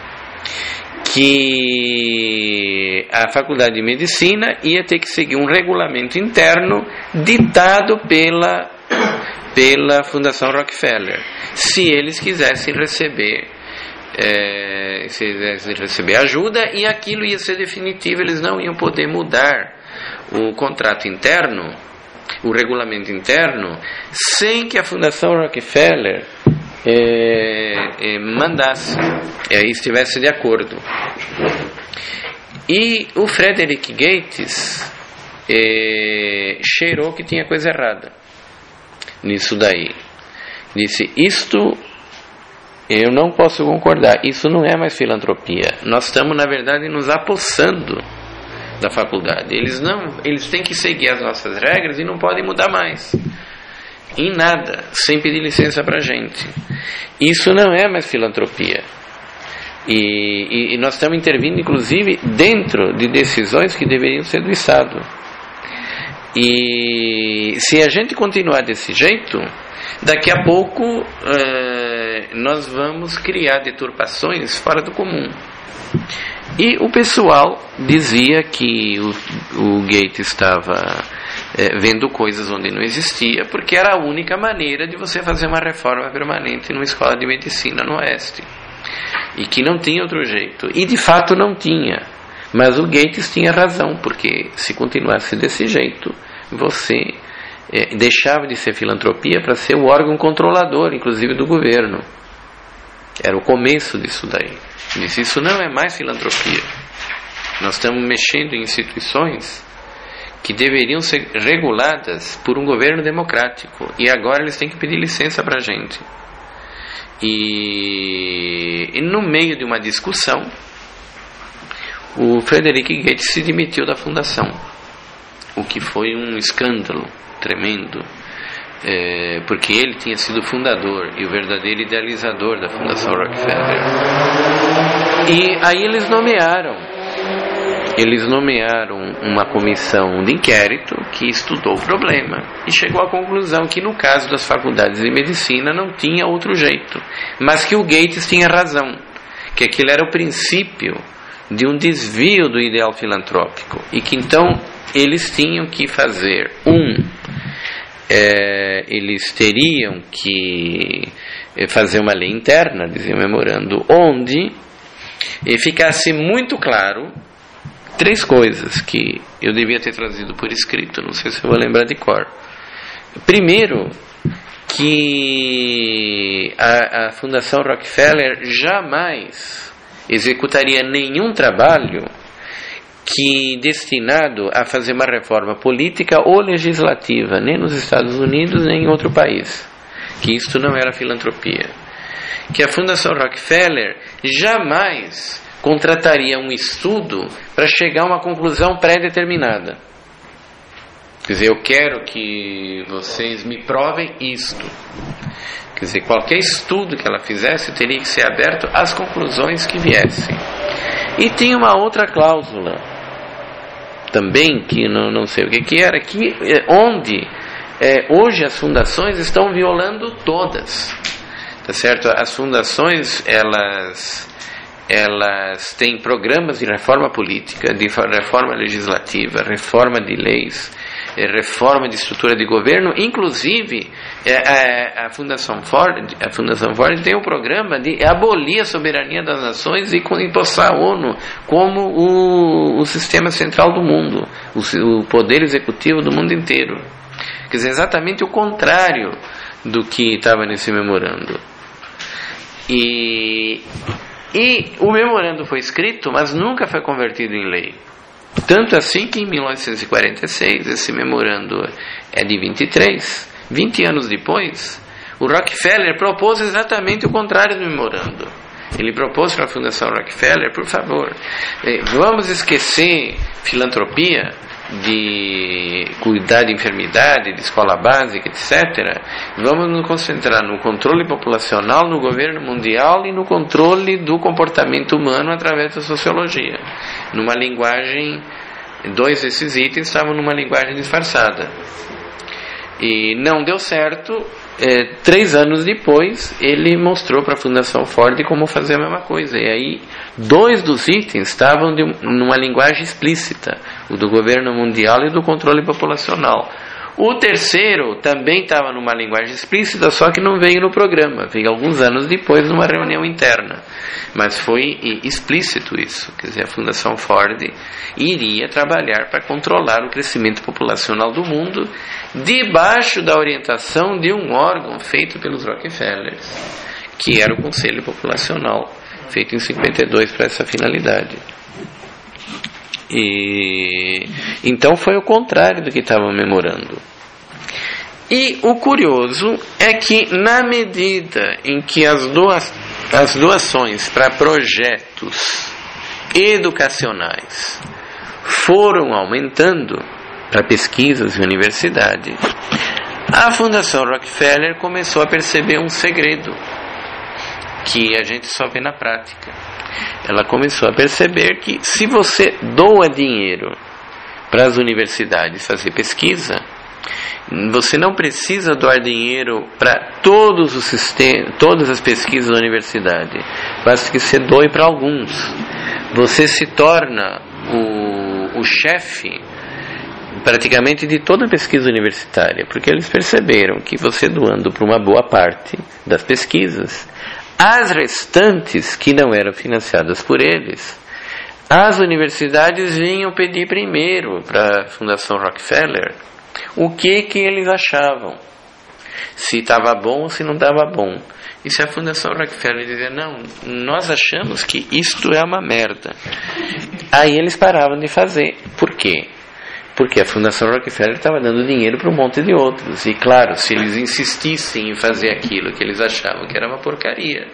A: que a faculdade de medicina ia ter que seguir um regulamento interno ditado pela, pela Fundação Rockefeller, se eles quisessem receber é, se quisessem receber ajuda, e aquilo ia ser definitivo. Eles não iam poder mudar o contrato interno, o regulamento interno, sem que a Fundação Rockefeller É, é, mandasse, é, estivesse de acordo. E o Frederick Gates é, cheirou que tinha coisa errada nisso daí. Disse: isto eu não posso concordar, isso não é mais filantropia, nós estamos na verdade nos apossando da faculdade, eles, não, eles têm que seguir as nossas regras e não podem mudar mais em nada, sem pedir licença para a gente. Isso não é mais filantropia. E, e, e nós estamos intervindo, inclusive, dentro de decisões que deveriam ser do Estado. E se a gente continuar desse jeito, daqui a pouco eh, nós vamos criar deturpações fora do comum. E o pessoal dizia que o, o Gates estava é, vendo coisas onde não existia, porque era a única maneira de você fazer uma reforma permanente numa escola de medicina no oeste, e que não tinha outro jeito. E de fato não tinha, mas o Gates tinha razão, porque se continuasse desse jeito, você é, deixava de ser filantropia para ser o órgão controlador, inclusive do governo. Era o começo disso daí. Disse: isso não é mais filantropia, nós estamos mexendo em instituições que deveriam ser reguladas por um governo democrático, e agora eles têm que pedir licença para a gente. E, e no meio de uma discussão, o Frederick Gates se demitiu da fundação, o que foi um escândalo tremendo, é, porque ele tinha sido o fundador e o verdadeiro idealizador da Fundação Rockefeller. E aí eles nomearam eles nomearam uma comissão de inquérito que estudou o problema e chegou à conclusão que no caso das faculdades de medicina não tinha outro jeito, mas que o Gates tinha razão, que aquele era o princípio de um desvio do ideal filantrópico e que então eles tinham que fazer um é, eles teriam que fazer uma lei interna, dizia o memorando, onde ficasse muito claro três coisas que eu devia ter trazido por escrito, não sei se eu vou lembrar de cor. Primeiro, que a, a Fundação Rockefeller jamais executaria nenhum trabalho que destinado a fazer uma reforma política ou legislativa, nem nos Estados Unidos, nem em outro país. Que isto não era filantropia. Que a Fundação Rockefeller jamais contrataria um estudo para chegar a uma conclusão pré-determinada. Quer dizer, eu quero que vocês me provem isto. Quer dizer, qualquer estudo que ela fizesse teria que ser aberto às conclusões que viessem. E tinha uma outra cláusula também, que não, não sei o que, que era, que, onde é, hoje as fundações estão violando todas. Tá certo? As fundações, elas... elas têm programas de reforma política, de reforma legislativa, reforma de leis, reforma de estrutura de governo, inclusive a Fundação Ford, a Fundação Ford tem um programa de abolir a soberania das nações e empossar a ONU como o, o sistema central do mundo, o, o poder executivo do mundo inteiro. Quer dizer, exatamente o contrário do que estava nesse memorando. E... E o memorando foi escrito, mas nunca foi convertido em lei. Tanto assim que em mil novecentos e quarenta e seis, esse memorando é de vinte e três, vinte anos depois, o Rockefeller propôs exatamente o contrário do memorando. Ele propôs para a Fundação Rockefeller, por favor, vamos esquecer filantropia, de cuidar de enfermidade, de escola básica, etcétera. Vamos nos concentrar no controle populacional, no governo mundial e no controle do comportamento humano através da sociologia. Numa linguagem, dois desses itens estavam numa linguagem disfarçada. E não deu certo. É, três anos depois, ele mostrou para a Fundação Ford como fazer a mesma coisa. E aí, dois dos itens estavam de, numa linguagem explícita, o do governo mundial e do controle populacional. O terceiro também estava numa linguagem explícita, só que não veio no programa, veio alguns anos depois numa reunião interna. Mas foi explícito isso, quer dizer, a Fundação Ford iria trabalhar para controlar o crescimento populacional do mundo debaixo da orientação de um órgão feito pelos Rockefellers, que era o Conselho Populacional, feito em cinquenta e dois para essa finalidade. E então foi o contrário do que estava memorando. E o curioso é que na medida em que as, doa- as doações para projetos educacionais foram aumentando para pesquisas e universidades, a Fundação Rockefeller começou a perceber um segredo que a gente só vê na prática. Ela começou a perceber que se você doa dinheiro para as universidades fazer pesquisa, você não precisa doar dinheiro para todos os sistemas, todas as pesquisas da universidade, basta que você doe para alguns. Você se torna o, o chefe praticamente de toda a pesquisa universitária, porque eles perceberam que você doando para uma boa parte das pesquisas, as restantes, que não eram financiadas por eles, as universidades vinham pedir primeiro para a Fundação Rockefeller o que, que eles achavam, se estava bom ou se não estava bom. E se a Fundação Rockefeller dizia, não, nós achamos que isto é uma merda, aí eles paravam de fazer. Por quê? Porque a Fundação Rockefeller estava dando dinheiro para um monte de outros. E claro, se eles insistissem em fazer aquilo que eles achavam que era uma porcaria,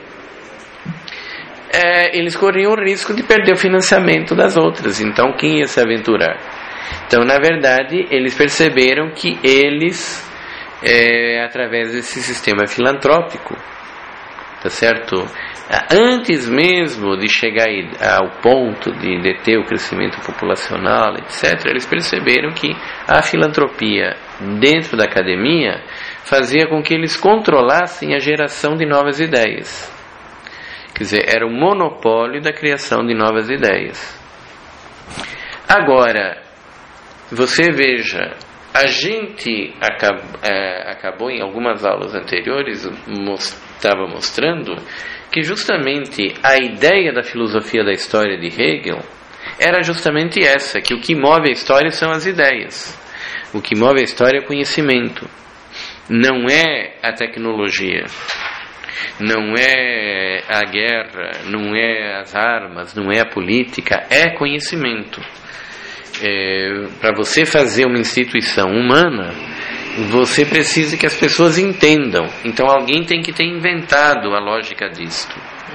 A: é, eles corriam o risco de perder o financiamento das outras. Então quem ia se aventurar? Então, na verdade, eles perceberam que eles, é, através desse sistema filantrópico, tá certo? Antes mesmo de chegar ao ponto de deter o crescimento populacional, etcétera, eles perceberam que a filantropia dentro da academia fazia com que eles controlassem a geração de novas ideias. Quer dizer, era o monopólio da criação de novas ideias. Agora, você veja, a gente acabou, é, acabou em algumas aulas anteriores, estava mostrando que justamente a ideia da filosofia da história de Hegel era justamente essa, que o que move a história são as ideias. O que move a história é o conhecimento. Não é a tecnologia, não é a guerra, não é as armas, não é a política, é conhecimento. É, para você fazer uma instituição humana, você precisa que as pessoas entendam. Então alguém tem que ter inventado a lógica disto.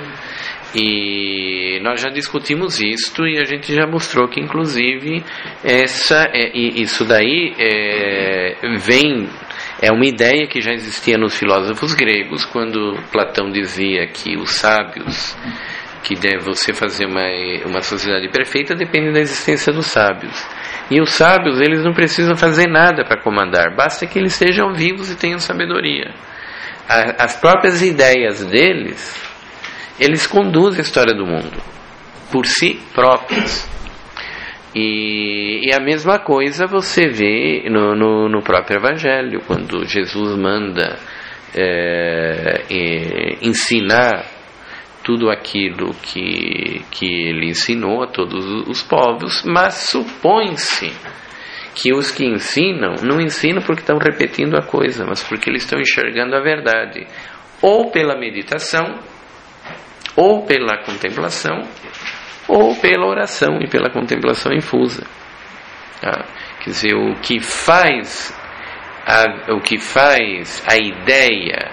A: E nós já discutimos isto e a gente já mostrou que inclusive essa, é, isso daí é, vem, é uma ideia que já existia nos filósofos gregos, quando Platão dizia que os sábios, que deve você fazer uma, uma sociedade perfeita, depende da existência dos sábios. E os sábios, eles não precisam fazer nada para comandar, basta que eles sejam vivos e tenham sabedoria. A, as próprias ideias deles, eles conduzem a história do mundo, por si próprios. E, e a mesma coisa você vê no, no, no próprio Evangelho, quando Jesus manda é, é, ensinar tudo aquilo que, que ele ensinou a todos os povos, mas supõe-se que os que ensinam, não ensinam porque estão repetindo a coisa, mas porque eles estão enxergando a verdade, ou pela meditação, ou pela contemplação, ou pela oração e pela contemplação infusa. Tá? Quer dizer, o que faz a, o que faz a ideia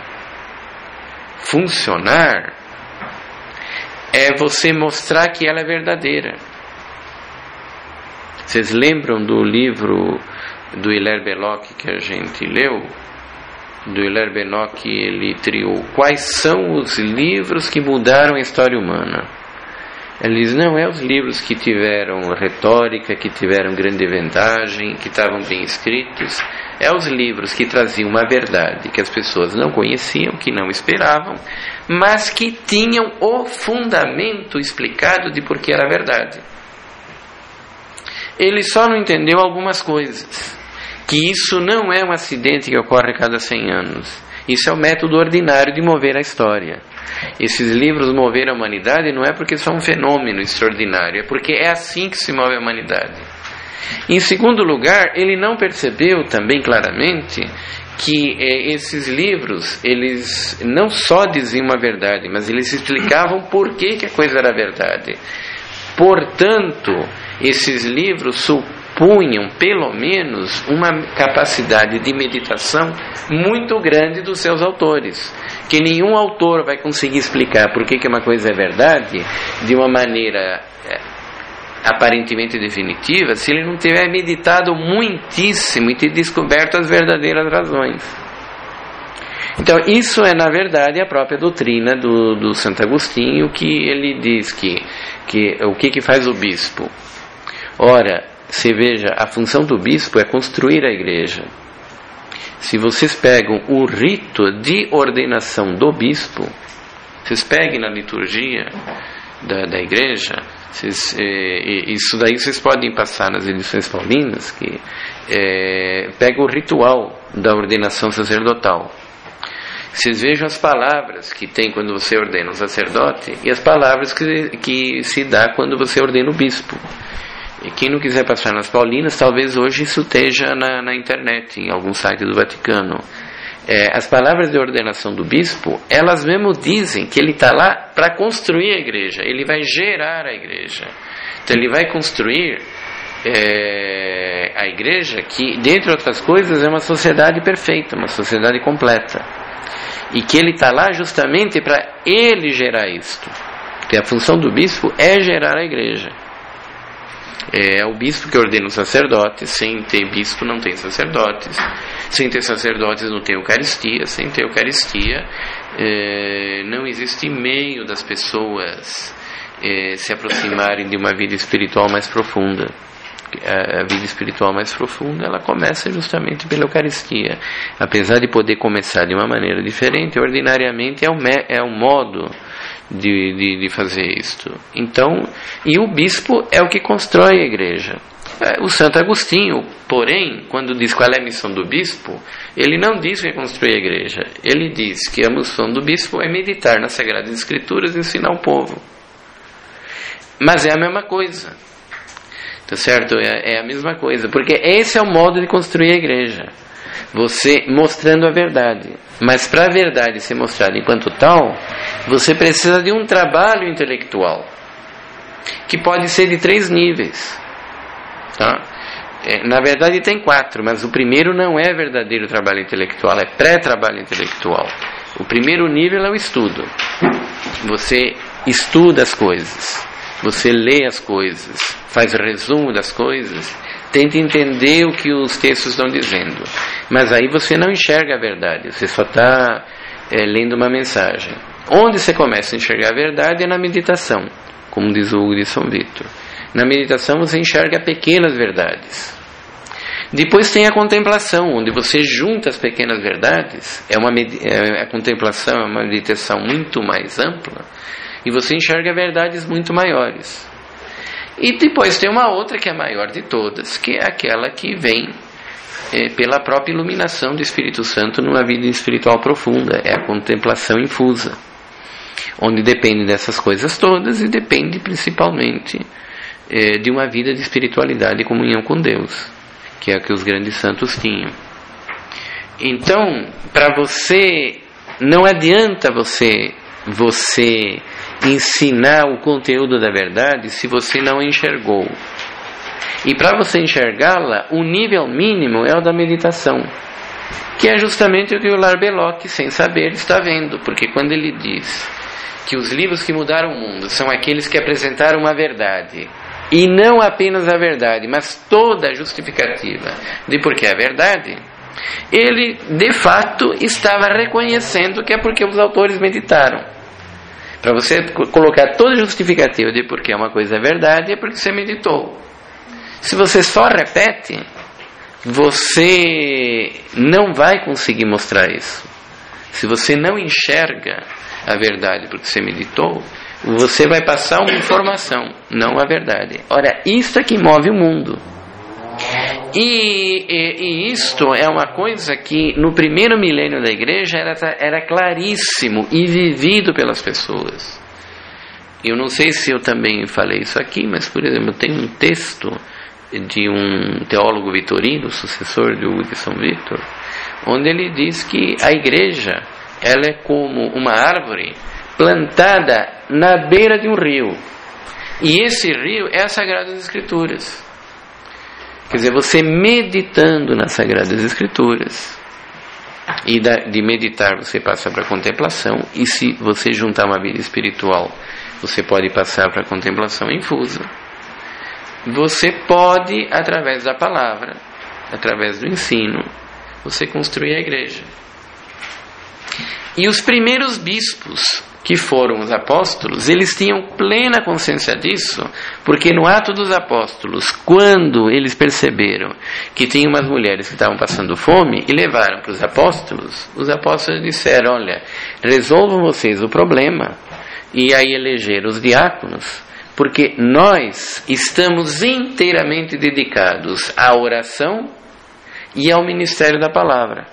A: funcionar é você mostrar que ela é verdadeira. Vocês lembram do livro do Hilaire Belloc que a gente leu? Do Hilaire Belloc, ele triou quais são os livros que mudaram a história humana. Ele diz, não é os livros que tiveram retórica, que tiveram grande vantagem, que estavam bem escritos, é os livros que traziam uma verdade que as pessoas não conheciam, que não esperavam, mas que tinham o fundamento explicado de por que era verdade. Ele só não entendeu algumas coisas, que isso não é um acidente que ocorre a cada cem anos, isso é o método ordinário de mover a história. Esses livros moveram a humanidade não é porque são um fenômeno extraordinário, é porque é assim que se move a humanidade. Em segundo lugar, ele não percebeu também claramente que eh, esses livros, eles não só diziam a verdade, mas eles explicavam por que, que a coisa era verdade. Portanto, esses livros supunham pelo menos uma capacidade de meditação muito grande dos seus autores, que nenhum autor vai conseguir explicar por que, que uma coisa é verdade de uma maneira é, aparentemente definitiva, se ele não tiver meditado muitíssimo e ter descoberto as verdadeiras razões. Então isso é na verdade a própria doutrina do, do Santo Agostinho, que ele diz que, que o que, que faz o bispo? Ora, se veja, a função do bispo é construir a igreja. Se vocês pegam o rito de ordenação do bispo, vocês peguem na liturgia da, da igreja, vocês, é, isso daí vocês podem passar nas edições paulinas, que é, pega o ritual da ordenação sacerdotal. Vocês vejam as palavras que tem quando você ordena um sacerdote e as palavras que, que se dá quando você ordena o bispo. E quem não quiser passar nas paulinas, talvez hoje isso esteja na, na internet, em algum site do Vaticano. É, as palavras de ordenação do bispo, elas mesmo dizem que ele está lá para construir a igreja, ele vai gerar a igreja. Então ele vai construir é, a igreja que, dentre outras coisas, é uma sociedade perfeita, uma sociedade completa. E que ele está lá justamente para ele gerar isto. Porque a função do bispo é gerar a igreja. É o bispo que ordena os sacerdotes. Sem ter bispo não tem sacerdotes. Sem ter sacerdotes não tem Eucaristia. Sem ter Eucaristia é, não existe meio das pessoas é, se aproximarem de uma vida espiritual mais profunda. A vida espiritual mais profunda, ela começa justamente pela Eucaristia. Apesar de poder começar de uma maneira diferente, ordinariamente é o, me, é o modo de, de, de fazer isto. Então, e o bispo é o que constrói a igreja. O Santo Agostinho, porém, quando diz qual é a missão do bispo, ele não diz que é construir a igreja. Ele diz que a missão do bispo é meditar nas Sagradas Escrituras e ensinar o povo. Mas é a mesma coisa. Tá certo? É, é a mesma coisa, porque esse é o modo de construir a igreja, você mostrando a verdade. Mas para a verdade ser mostrada enquanto tal, você precisa de um trabalho intelectual, que pode ser de três níveis, tá? É, na verdade tem quatro, mas o primeiro não é verdadeiro trabalho intelectual, é pré-trabalho intelectual. O primeiro nível é o estudo. Você estuda as coisas, você lê as coisas, faz resumo das coisas, tenta entender o que os textos estão dizendo. Mas aí você não enxerga a verdade, você só está é, lendo uma mensagem. Onde você começa a enxergar a verdade é na meditação, como diz o Hugo de São Vítor. Na meditação você enxerga pequenas verdades. Depois tem a contemplação, onde você junta as pequenas verdades. É uma, é, a contemplação é uma meditação muito mais ampla, e você enxerga verdades muito maiores. E depois tem uma outra que é a maior de todas, que é aquela que vem é, pela própria iluminação do Espírito Santo numa vida espiritual profunda. É a contemplação infusa, onde depende dessas coisas todas e depende principalmente é, de uma vida de espiritualidade e comunhão com Deus, que é a que os grandes santos tinham. Então, para você, não adianta você você ensinar o conteúdo da verdade se você não enxergou. E para você enxergá-la, o nível mínimo é o da meditação, que é justamente o que o Larbelock, sem saber, está vendo. Porque quando ele diz que os livros que mudaram o mundo são aqueles que apresentaram a verdade, e não apenas a verdade, mas toda a justificativa de por que é a verdade, ele de fato estava reconhecendo que é porque os autores meditaram. Para você colocar toda a justificativa de por que uma coisa é verdade, é porque você meditou. Se você só repete, você não vai conseguir mostrar isso. Se você não enxerga a verdade porque você meditou, você vai passar uma informação, não a verdade. Ora, isto é que move o mundo. E, e, e isto é uma coisa que no primeiro milênio da igreja era, era claríssimo e vivido pelas pessoas. Eu não sei se eu também falei isso aqui, mas, por exemplo, tem um texto de um teólogo vitorino, sucessor de Hugo de São Vítor, onde ele diz que a igreja ela é como uma árvore plantada na beira de um rio, e esse rio é as Sagradas Escrituras. Quer dizer, você meditando nas Sagradas Escrituras, e de meditar você passa para a contemplação, e se você juntar uma vida espiritual, você pode passar para a contemplação infusa. Você pode, através da palavra, através do ensino, você construir a igreja. E os primeiros bispos, que foram os apóstolos, eles tinham plena consciência disso, porque no Ato dos Apóstolos, quando eles perceberam que tinha umas mulheres que estavam passando fome e levaram para os apóstolos, os apóstolos disseram: olha, resolvam vocês o problema, e aí elegeram os diáconos, porque nós estamos inteiramente dedicados à oração e ao ministério da palavra.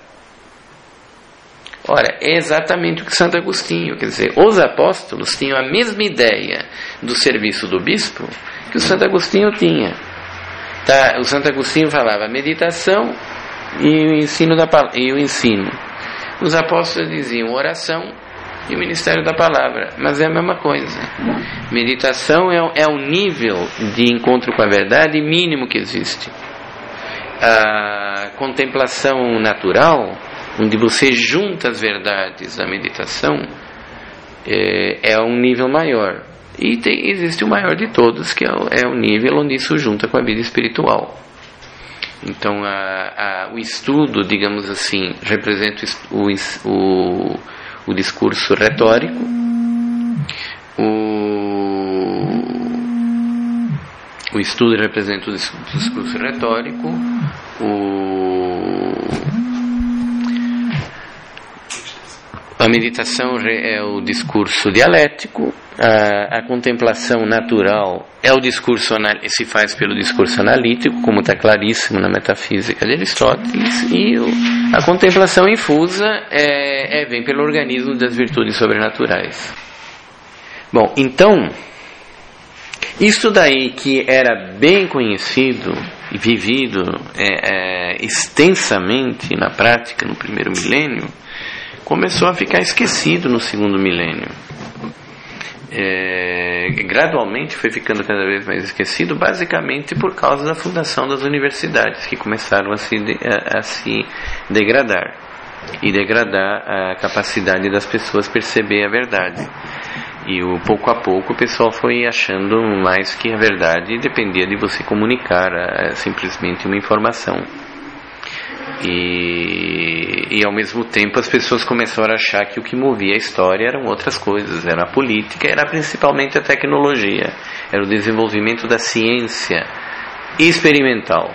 A: Ora, é exatamente o que Santo Agostinho, quer dizer, os apóstolos tinham a mesma ideia do serviço do bispo que o Santo Agostinho tinha. Tá? O Santo Agostinho falava meditação e o ensino da e o ensino. Os apóstolos diziam oração e o ministério da palavra, mas é a mesma coisa. Meditação é, é o nível de encontro com a verdade mínimo que existe. A contemplação natural, onde você junta as verdades da meditação, é, é um nível maior. E tem, existe o maior de todos, que é o, é o nível onde isso junta com a vida espiritual. Então, a, a, o estudo, digamos assim, representa o, o, o discurso retórico, o, o estudo representa o discurso retórico, o, a meditação é o discurso dialético, a, a contemplação natural é o discurso, se faz pelo discurso analítico, como está claríssimo na metafísica de Aristóteles, e o, a contemplação infusa é, é, vem pelo organismo das virtudes sobrenaturais. Bom, então, isso daí que era bem conhecido e vivido é, é, extensamente na prática no primeiro milênio, começou a ficar esquecido no segundo milênio. É, gradualmente foi ficando cada vez mais esquecido, basicamente por causa da fundação das universidades, que começaram a se, a, a se degradar e degradar a capacidade das pessoas perceber a verdade. E o, pouco a pouco o pessoal foi achando mais que a verdade dependia de você comunicar a, simplesmente uma informação. E, e ao mesmo tempo as pessoas começaram a achar que o que movia a história eram outras coisas, era a política, era principalmente a tecnologia, era o desenvolvimento da ciência experimental.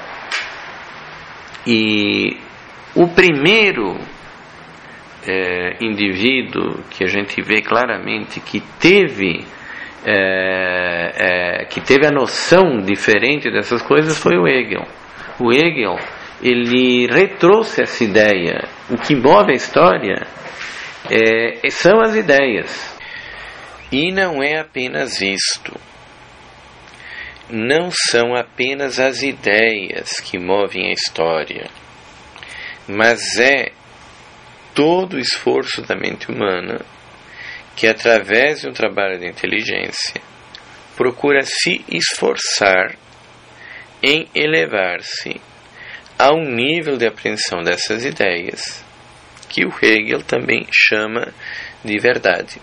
A: E o primeiro é, indivíduo que a gente vê claramente que teve é, é, que teve a noção diferente dessas coisas foi o Hegel. O Hegel, ele retrouxe essa ideia. O que move a história é, são as ideias. E não é apenas isto. Não são apenas as ideias que movem a história, mas é todo o esforço da mente humana que, através de um trabalho de inteligência, procura se esforçar em elevar-se a um nível de apreensão dessas ideias que o Hegel também chama de verdade.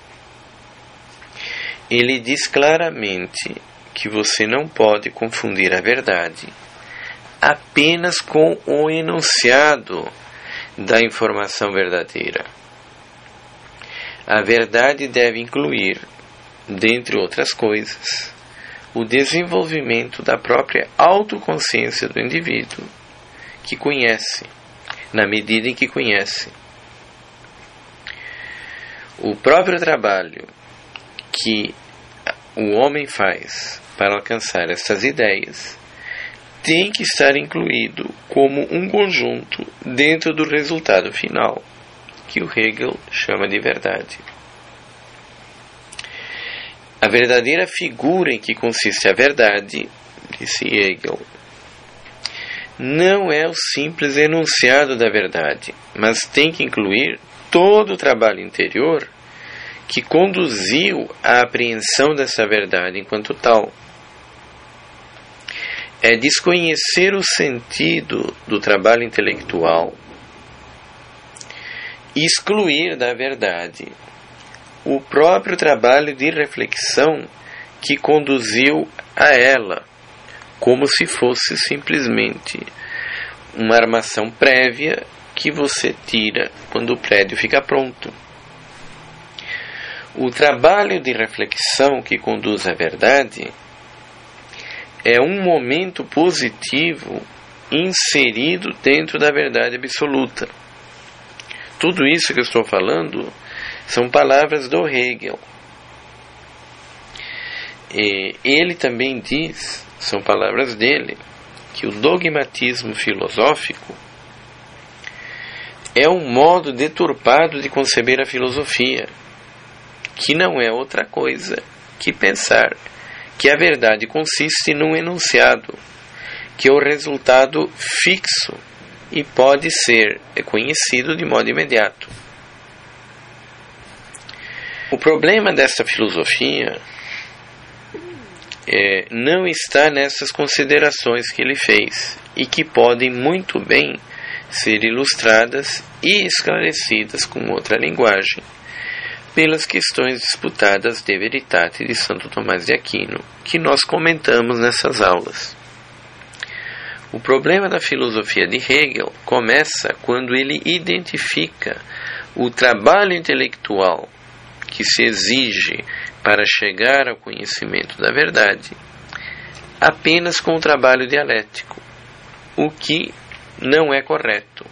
A: Ele diz claramente que você não pode confundir a verdade apenas com o enunciado da informação verdadeira. A verdade deve incluir, dentre outras coisas, o desenvolvimento da própria autoconsciência do indivíduo, que conhece, na medida em que conhece. O próprio trabalho que o homem faz para alcançar essas ideias tem que estar incluído como um conjunto dentro do resultado final, que o Hegel chama de verdade. A verdadeira figura em que consiste a verdade, disse Hegel, não é o simples enunciado da verdade, mas tem que incluir todo o trabalho interior que conduziu à apreensão dessa verdade enquanto tal. É desconhecer o sentido do trabalho intelectual, excluir da verdade o próprio trabalho de reflexão que conduziu a ela, como se fosse simplesmente uma armação prévia que você tira quando o prédio fica pronto. O trabalho de reflexão que conduz à verdade é um momento positivo inserido dentro da verdade absoluta. Tudo isso que eu estou falando são palavras do Hegel. E ele também diz, são palavras dele, que o dogmatismo filosófico é um modo deturpado de conceber a filosofia, que não é outra coisa que pensar que a verdade consiste num enunciado, que é o resultado fixo e pode ser conhecido de modo imediato. O problema dessa filosofia é, não está nessas considerações que ele fez e que podem muito bem ser ilustradas e esclarecidas com outra linguagem, pelas questões disputadas de Veritate de Santo Tomás de Aquino, que nós comentamos nessas aulas. O problema da filosofia de Hegel começa quando ele identifica o trabalho intelectual que se exige para chegar ao conhecimento da verdade apenas com o trabalho dialético, o que não é correto.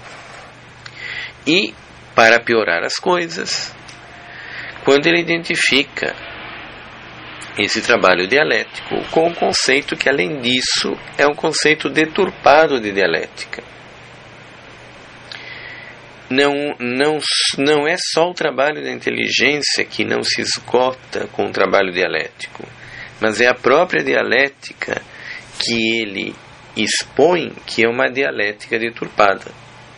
A: E, para piorar as coisas, quando ele identifica esse trabalho dialético com um conceito que, além disso, é um conceito deturpado de dialética. Não, não, não é só o trabalho da inteligência que não se esgota com o trabalho dialético, mas é a própria dialética que ele expõe que é uma dialética deturpada.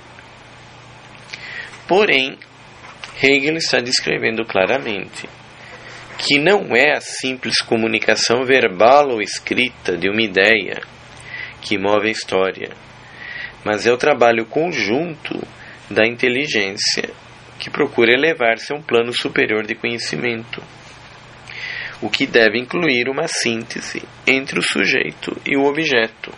A: Porém, Hegel está descrevendo claramente que não é a simples comunicação verbal ou escrita de uma ideia que move a história, mas é o trabalho conjunto da inteligência que procura elevar-se a um plano superior de conhecimento, o que deve incluir uma síntese entre o sujeito e o objeto.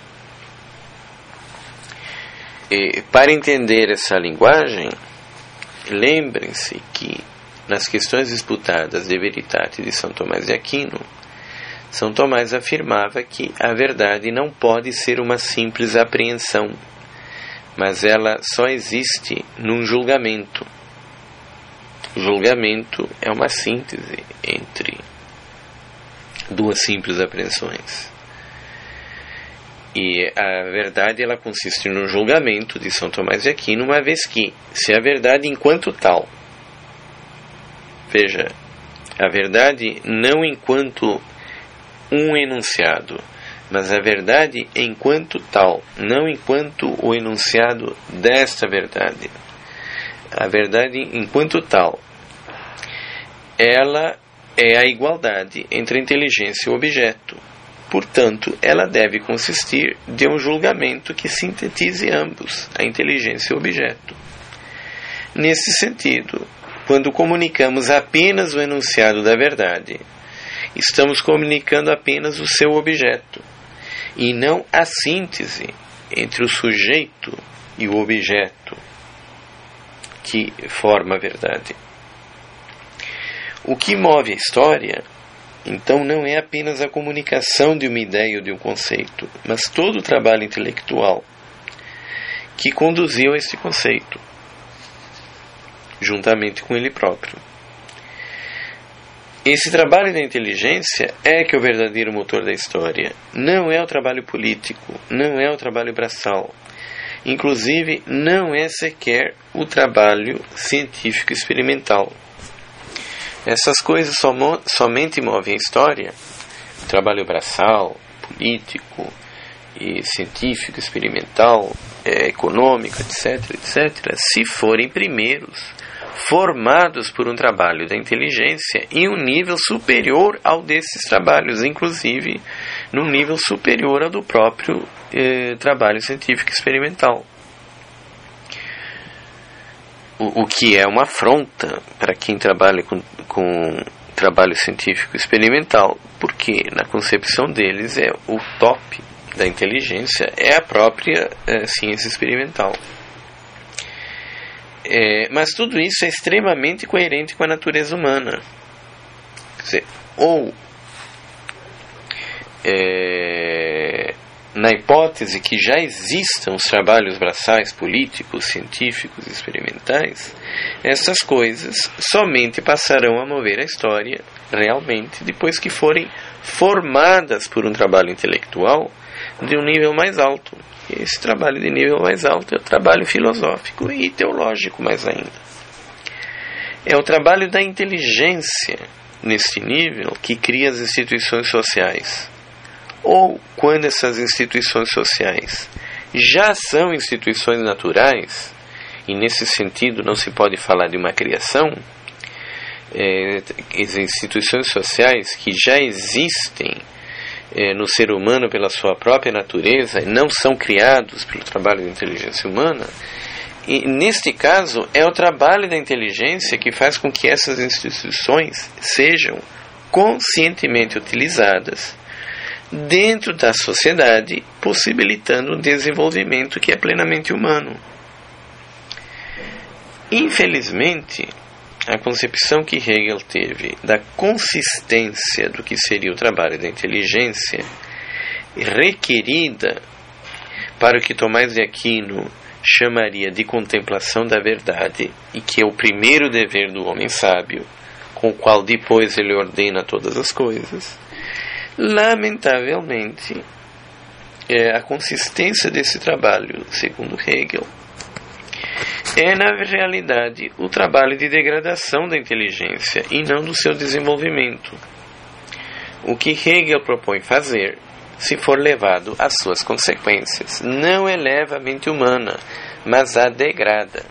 A: E, para entender essa linguagem, lembrem-se que nas questões disputadas de Veritate de São Tomás de Aquino, São Tomás afirmava que a verdade não pode ser uma simples apreensão, mas ela só existe num julgamento. O julgamento é uma síntese entre duas simples apreensões. E a verdade ela consiste no julgamento de São Tomás de Aquino, uma vez que, se a verdade enquanto tal, veja, a verdade não enquanto um enunciado, mas a verdade enquanto tal, não enquanto o enunciado desta verdade. A verdade enquanto tal, ela é a igualdade entre a inteligência e o objeto. Portanto, ela deve consistir de um julgamento que sintetize ambos, a inteligência e o objeto. Nesse sentido, quando comunicamos apenas o enunciado da verdade, estamos comunicando apenas o seu objeto, e não a síntese entre o sujeito e o objeto que forma a verdade. O que move a história, então, não é apenas a comunicação de uma ideia ou de um conceito, mas todo o trabalho intelectual que conduziu a esse conceito, juntamente com ele próprio. Esse trabalho da inteligência é que é o verdadeiro motor da história. Não é o trabalho político, não é o trabalho braçal. Inclusive, não é sequer o trabalho científico experimental. Essas coisas somo, somente movem a história, o trabalho braçal, político, e científico, experimental, é, econômico, etc, etcétera, se forem primeiros formados por um trabalho da inteligência em um nível superior ao desses trabalhos, inclusive num nível superior ao do próprio eh, trabalho científico experimental. O, o que é uma afronta para quem trabalha com, com trabalho científico experimental, porque na concepção deles é o top da inteligência, é a própria eh, ciência experimental. É, mas tudo isso é extremamente coerente com a natureza humana. Quer dizer, ou é, na hipótese que já existam os trabalhos braçais políticos, científicos e experimentais, essas coisas somente passarão a mover a história realmente depois que forem formadas por um trabalho intelectual de um nível mais alto. Esse trabalho de nível mais alto é o trabalho filosófico e teológico mais ainda. É o trabalho da inteligência neste nível que cria as instituições sociais. Ou quando essas instituições sociais já são instituições naturais, e nesse sentido não se pode falar de uma criação, é, as instituições sociais que já existem É, no ser humano pela sua própria natureza, e não são criados pelo trabalho da inteligência humana, E, neste caso, é o trabalho da inteligência que faz com que essas instituições sejam conscientemente utilizadas dentro da sociedade, possibilitando um desenvolvimento que é plenamente humano. Infelizmente, a concepção que Hegel teve da consistência do que seria o trabalho da inteligência, requerida para o que Tomás de Aquino chamaria de contemplação da verdade, e que é o primeiro dever do homem sábio, com o qual depois ele ordena todas as coisas, lamentavelmente, é, a consistência desse trabalho, segundo Hegel, é na realidade o trabalho de degradação da inteligência e não do seu desenvolvimento. O que Hegel propõe fazer, se for levado às suas consequências, não eleva a mente humana, mas a degrada.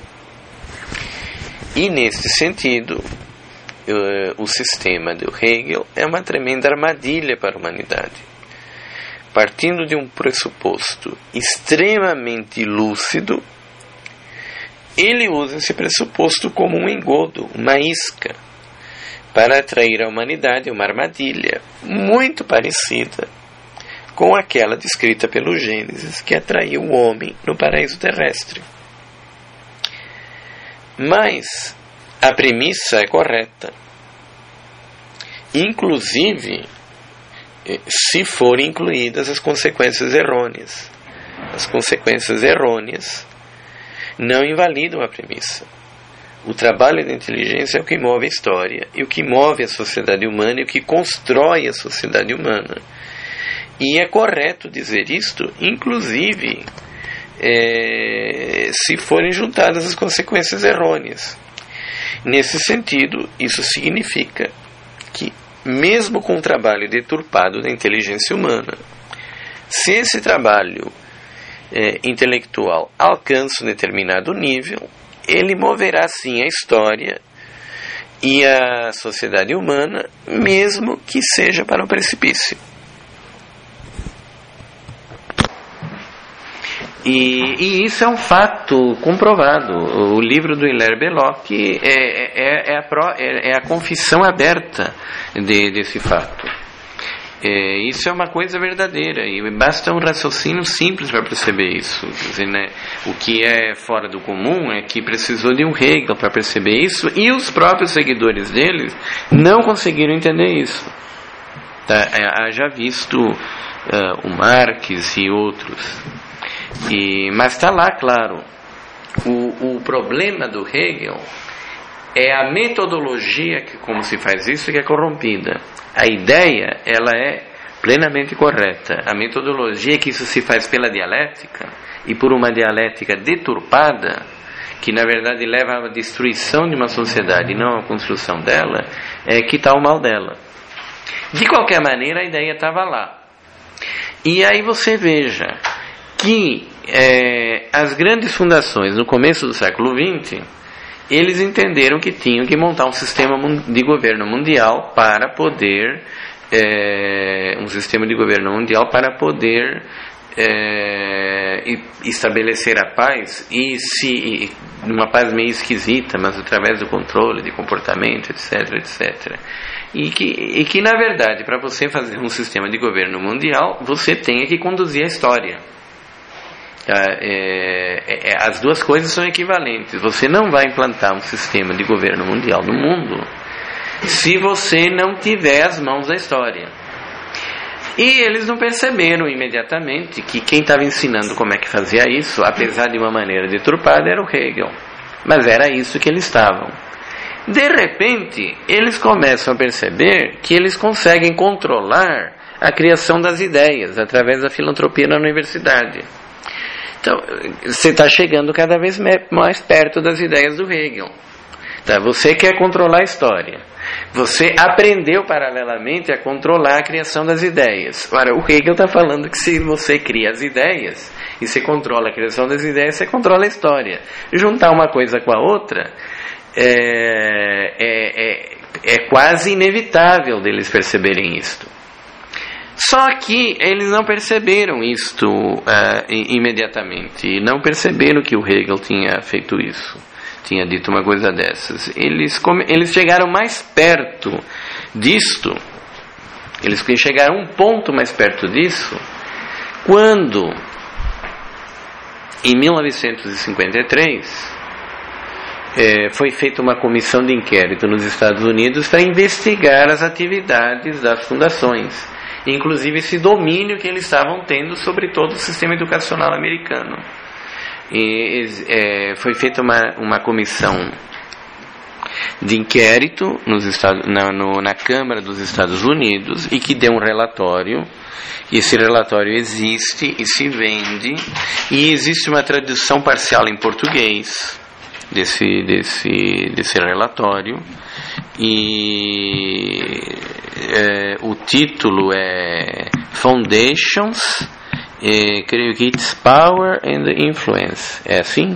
A: E neste sentido, uh, o sistema de Hegel é uma tremenda armadilha para a humanidade. Partindo de um pressuposto extremamente lúcido, ele usa esse pressuposto como um engodo, uma isca, para atrair à humanidade uma armadilha muito parecida com aquela descrita pelo Gênesis, que atraiu o homem no paraíso terrestre. Mas a premissa é correta. Inclusive, se forem incluídas as consequências errôneas. As consequências errôneas não invalidam a premissa. O trabalho da inteligência é o que move a história, e o que move a sociedade humana, e o que constrói a sociedade humana. E é correto dizer isto, inclusive, é, se forem juntadas as consequências errôneas. Nesse sentido, isso significa que, mesmo com o trabalho deturpado da inteligência humana, se esse trabalho é, intelectual alcança um determinado nível, ele moverá sim a história e a sociedade humana, mesmo que seja para o precipício. E, e isso é um fato comprovado. O livro do Hilaire Belloc é, é, é, a, pro, é, é a confissão aberta de, desse fato. É, isso é uma coisa verdadeira, e basta um raciocínio simples para perceber isso. Quer dizer, né, o que é fora do comum é que precisou de um Hegel para perceber isso, e os próprios seguidores deles não conseguiram entender isso. Tá? Haja visto uh, o Marx e outros. E, mas está lá, claro, o, o problema do Hegel é a metodologia que, como se faz isso, que é corrompida. A ideia, ela é plenamente correta. A metodologia que isso se faz pela dialética, e por uma dialética deturpada, que na verdade leva à destruição de uma sociedade e não à construção dela, é que está o mal dela. De qualquer maneira, a ideia estava lá. E aí você veja que é, as grandes fundações no começo do século vinte, eles entenderam que tinham que montar um sistema de governo mundial para poder é, um sistema de governo mundial para poder é, estabelecer a paz, e se uma paz meio esquisita, mas através do controle de comportamento, etc, etc. E que, e que na verdade, para você fazer um sistema de governo mundial, você tem que conduzir a história. É, é, as duas coisas são equivalentes. Você não vai implantar um sistema de governo mundial no mundo se você não tiver as mãos da história. E eles não perceberam imediatamente que quem estava ensinando como é que fazia isso, apesar de uma maneira deturpada, era o Hegel. Mas era isso que eles estavam. De repente, eles começam a perceber que eles conseguem controlar a criação das ideias através da filantropia na universidade. Então, você está chegando cada vez mais perto das ideias do Hegel. Tá? Você quer controlar a história. Você aprendeu paralelamente a controlar a criação das ideias. Ora, o Hegel está falando que se você cria as ideias e você controla a criação das ideias, você controla a história. Juntar uma coisa com a outra é, é, é, é quase inevitável deles perceberem isto. Só que eles não perceberam isto uh, imediatamente, não perceberam que o Hegel tinha feito isso, tinha dito uma coisa dessas. Eles, come, eles chegaram mais perto disto, eles chegaram um ponto mais perto disso, quando, em mil novecentos e cinquenta e três, é, foi feita uma comissão de inquérito nos Estados Unidos para investigar as atividades das fundações, inclusive esse domínio que eles estavam tendo sobre todo o sistema educacional americano. E, é, foi feita uma, uma comissão de inquérito nos Estados, na, no, na Câmara dos Estados Unidos, e que deu um relatório, e esse relatório existe e se vende, e existe uma tradução parcial em português desse, desse, desse relatório, e é, o título é Foundations, é, creio que Its Power and Influence. É assim?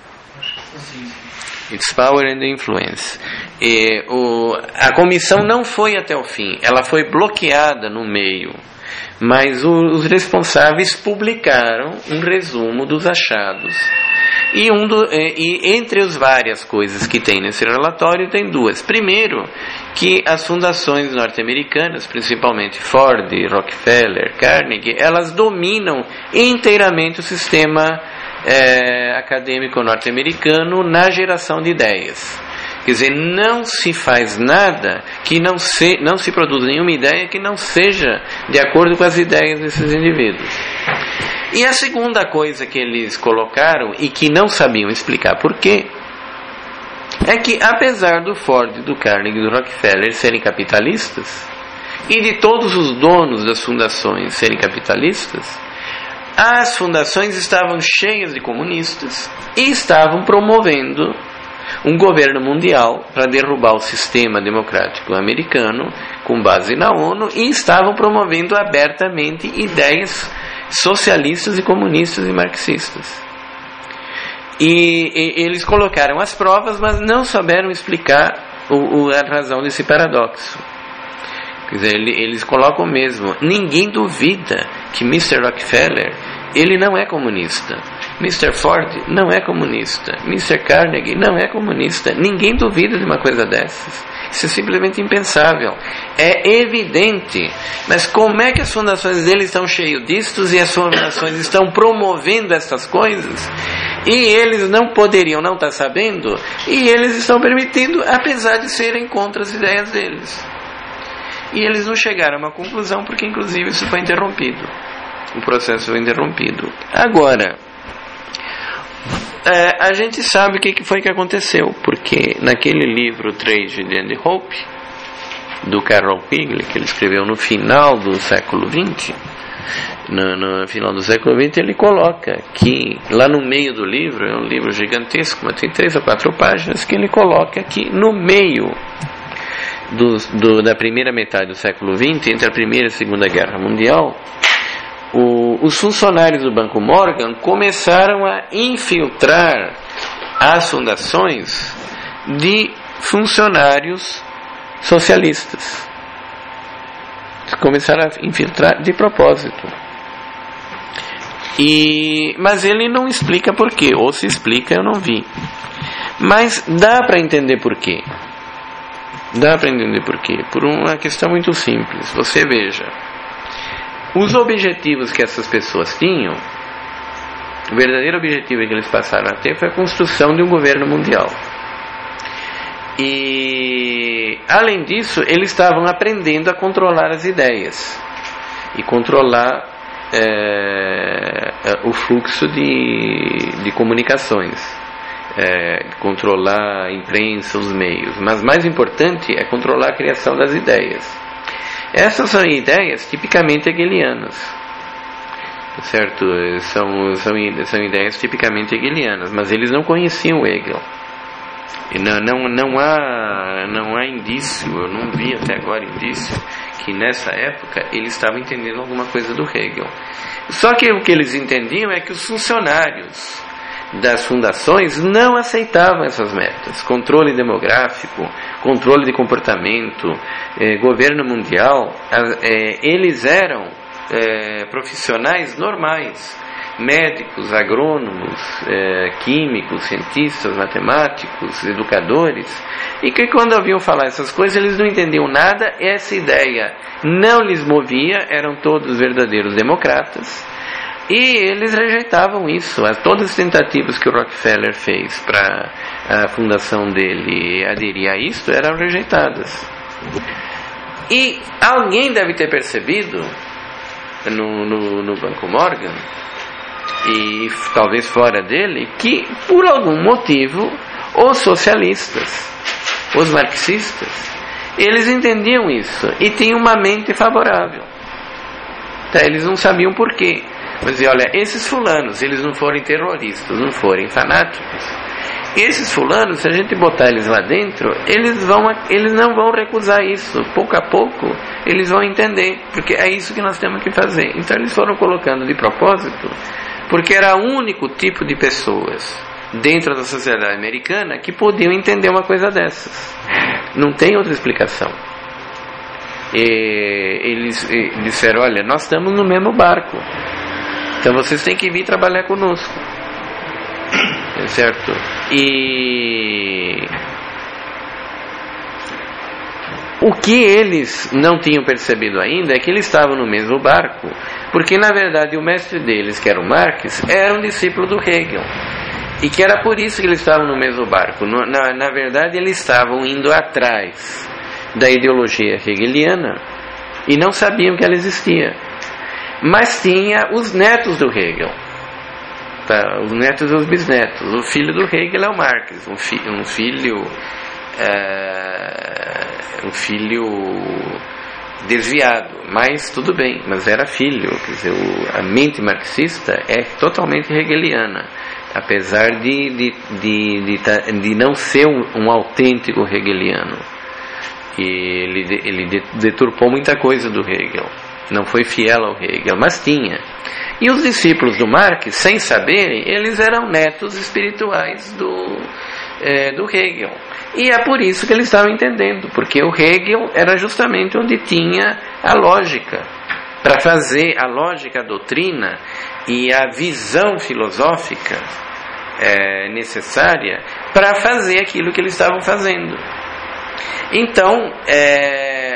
A: Its Power and Influence. E, o, a comissão não foi até o fim, ela foi bloqueada no meio, mas o, os responsáveis publicaram um resumo dos achados. E, um do, e entre as várias coisas que tem nesse relatório, tem duas. Primeiro, que as fundações norte-americanas, principalmente Ford, Rockefeller, Carnegie, elas dominam inteiramente o sistema é, acadêmico norte-americano na geração de ideias. Quer dizer, não se faz nada que não se, não se produz nenhuma ideia que não seja de acordo com as ideias desses indivíduos. E a segunda coisa que eles colocaram, e que não sabiam explicar por quê, é que apesar do Ford, do Carnegie e do Rockefeller serem capitalistas, e de todos os donos das fundações serem capitalistas, as fundações estavam cheias de comunistas e estavam promovendo um governo mundial para derrubar o sistema democrático americano com base na ONU, e estavam promovendo abertamente ideias socialistas e comunistas e marxistas. E, e eles colocaram as provas, mas não souberam explicar o, o, a razão desse paradoxo. Quer dizer, eles colocam mesmo, ninguém duvida que mister Rockefeller, ele não é comunista, mister Ford não é comunista, mister Carnegie não é comunista, ninguém duvida de uma coisa dessas. Isso é simplesmente impensável, é evidente. Mas como é que as fundações deles estão cheias distos, e as fundações estão promovendo essas coisas, e eles não poderiam não estar sabendo, e eles estão permitindo, apesar de serem contra as ideias deles. E eles não chegaram a uma conclusão, porque inclusive isso foi interrompido, o processo foi interrompido. Agora, é, a gente sabe o que foi que aconteceu, porque naquele livro Tragedy and Hope, do Carroll Quigley, que ele escreveu no final do século vinte, no, no final do século vinte, ele coloca que lá no meio do livro, é um livro gigantesco, mas tem três ou quatro páginas, que ele coloca que no meio do, do, da primeira metade do século vinte, entre a Primeira e a Segunda Guerra Mundial, O, os funcionários do Banco Morgan começaram a infiltrar as fundações de funcionários socialistas. Começaram a infiltrar de propósito. E, mas ele não explica por quê, ou se explica, eu não vi. Mas dá para entender por quê. Dá para entender por quê. Por uma questão muito simples. Você veja, os objetivos que essas pessoas tinham, o verdadeiro objetivo que eles passaram a ter foi a construção de um governo mundial. E, além disso, eles estavam aprendendo a controlar as ideias e controlar é, o fluxo de, de comunicações, é, controlar a imprensa, os meios. Mas mais importante é controlar a criação das ideias. Essas são ideias tipicamente hegelianas, certo? São, são, são ideias tipicamente hegelianas, mas eles não conheciam Hegel. E não, não, não, há, não há indício, eu não vi até agora indício, que nessa época eles estavam entendendo alguma coisa do Hegel. Só que o que eles entendiam é que os funcionários das fundações não aceitavam essas metas. Controle demográfico, controle de comportamento, eh, governo mundial, eh, eles eram eh, profissionais normais, médicos, agrônomos, eh, químicos, cientistas, matemáticos, educadores, e que quando ouviam falar essas coisas eles não entendiam nada, essa ideia não lhes movia, eram todos verdadeiros democratas, e eles rejeitavam isso. Todas as tentativas que o Rockefeller fez para a fundação dele aderir a isso eram rejeitadas. E alguém deve ter percebido no, no, no Banco Morgan, e talvez fora dele, que por algum motivo os socialistas, os marxistas, eles entendiam isso e tinham uma mente favorável. Então, eles não sabiam por quê. Mas dizer, olha, esses fulanos, eles não forem terroristas, não forem fanáticos, esses fulanos, se a gente botar eles lá dentro, eles, vão, eles não vão recusar isso. Pouco a pouco eles vão entender, porque é isso que nós temos que fazer. Então eles foram colocando de propósito, porque era o único tipo de pessoas dentro da sociedade americana que podiam entender uma coisa dessas. Não tem outra explicação. E eles disseram, olha, nós estamos no mesmo barco, então vocês têm que vir trabalhar conosco, certo? E o que eles não tinham percebido ainda é que eles estavam no mesmo barco, porque na verdade o mestre deles, que era o Marx, era um discípulo do Hegel, e que era por isso que eles estavam no mesmo barco. Na, na verdade eles estavam indo atrás da ideologia hegeliana e não sabiam que ela existia. Mas tinha os netos do Hegel, tá? Os netos e os bisnetos. O filho do Hegel é o Marx, um, fi, um filho é, um filho desviado, mas tudo bem, mas era filho. Quer dizer, o, a mente marxista é totalmente hegeliana, apesar de, de, de, de, de não ser um, um autêntico hegeliano. E ele, ele deturpou muita coisa do Hegel, não foi fiel ao Hegel, mas tinha. E os discípulos do Marx, sem saberem, eles eram netos espirituais do, é, do Hegel. E é por isso que eles estavam entendendo, porque o Hegel era justamente onde tinha a lógica, para fazer a lógica, a doutrina e a visão filosófica é, necessária para fazer aquilo que eles estavam fazendo. Então, é,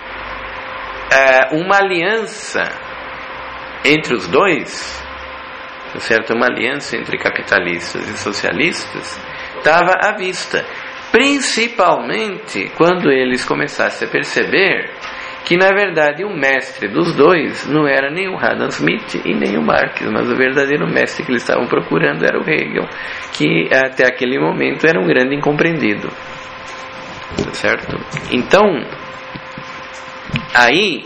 A: é, uma aliança entre os dois, certo? Uma aliança entre capitalistas e socialistas estava à vista, principalmente quando eles começassem a perceber que na verdade o mestre dos dois não era nem o Adam Smith e nem o Marx, mas o verdadeiro mestre que eles estavam procurando era o Hegel, que até aquele momento era um grande incompreendido, certo? Então aí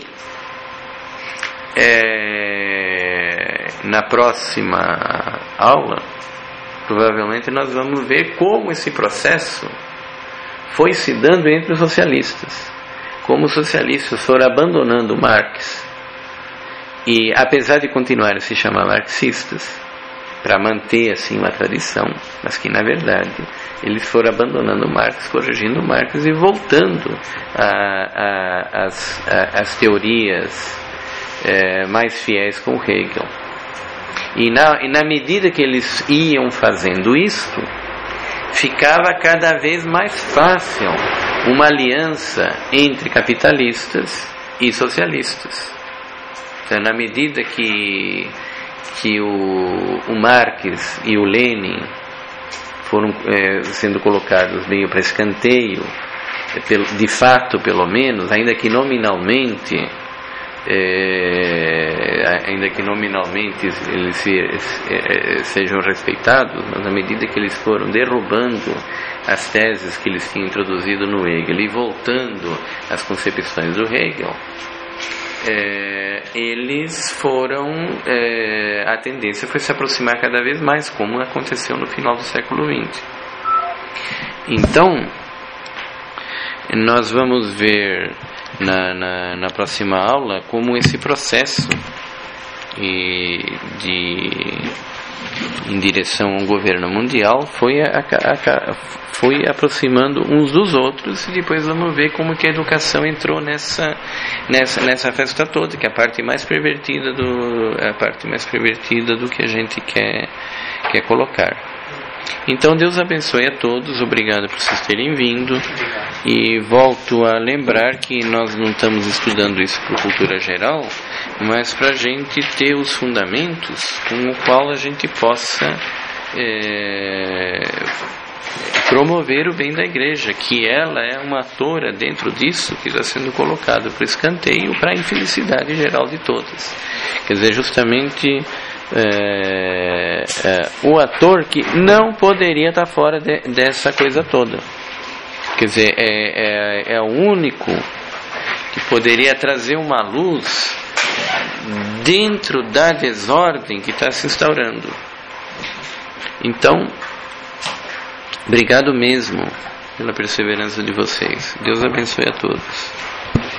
A: é, na próxima aula provavelmente nós vamos ver como esse processo foi se dando entre os socialistas, como os socialistas foram abandonando Marx, e apesar de continuarem a se chamar marxistas para manter assim uma tradição, mas que na verdade eles foram abandonando Marx, corrigindo Marx e voltando às teorias é, mais fiéis com Hegel. E na, e na medida que eles iam fazendo isto, ficava cada vez mais fácil uma aliança entre capitalistas e socialistas. Então, na medida que, que o, o Marx e o Lenin foram é, sendo colocados meio para escanteio, de fato pelo menos, ainda que nominalmente, é, ainda que nominalmente eles se, é, sejam respeitados, mas à medida que eles foram derrubando as teses que eles tinham introduzido no Hegel e voltando às concepções do Hegel, é, eles foram, é, a tendência foi se aproximar cada vez mais, como aconteceu no final do século vinte. Então, nós vamos ver na, na, na próxima aula como esse processo e de em direção ao governo mundial, foi, a, a, a, foi aproximando uns dos outros, e depois vamos ver como que a educação entrou nessa, nessa, nessa festa toda, que é a parte mais pervertida do, a parte mais pervertida do que a gente quer, quer colocar. Então Deus abençoe a todos, obrigado por vocês terem vindo, e volto a lembrar que nós não estamos estudando isso por cultura geral, mas para a gente ter os fundamentos com o qual a gente possa é, promover o bem da igreja, que ela é uma atora dentro disso que está sendo colocado para escanteio, para a infelicidade geral de todas. Quer dizer, justamente É, é, o ator que não poderia estar fora de, dessa coisa toda. Quer dizer, é, é, é o único que poderia trazer uma luz dentro da desordem que está se instaurando. Então, obrigado mesmo pela perseverança de vocês. Deus abençoe a todos.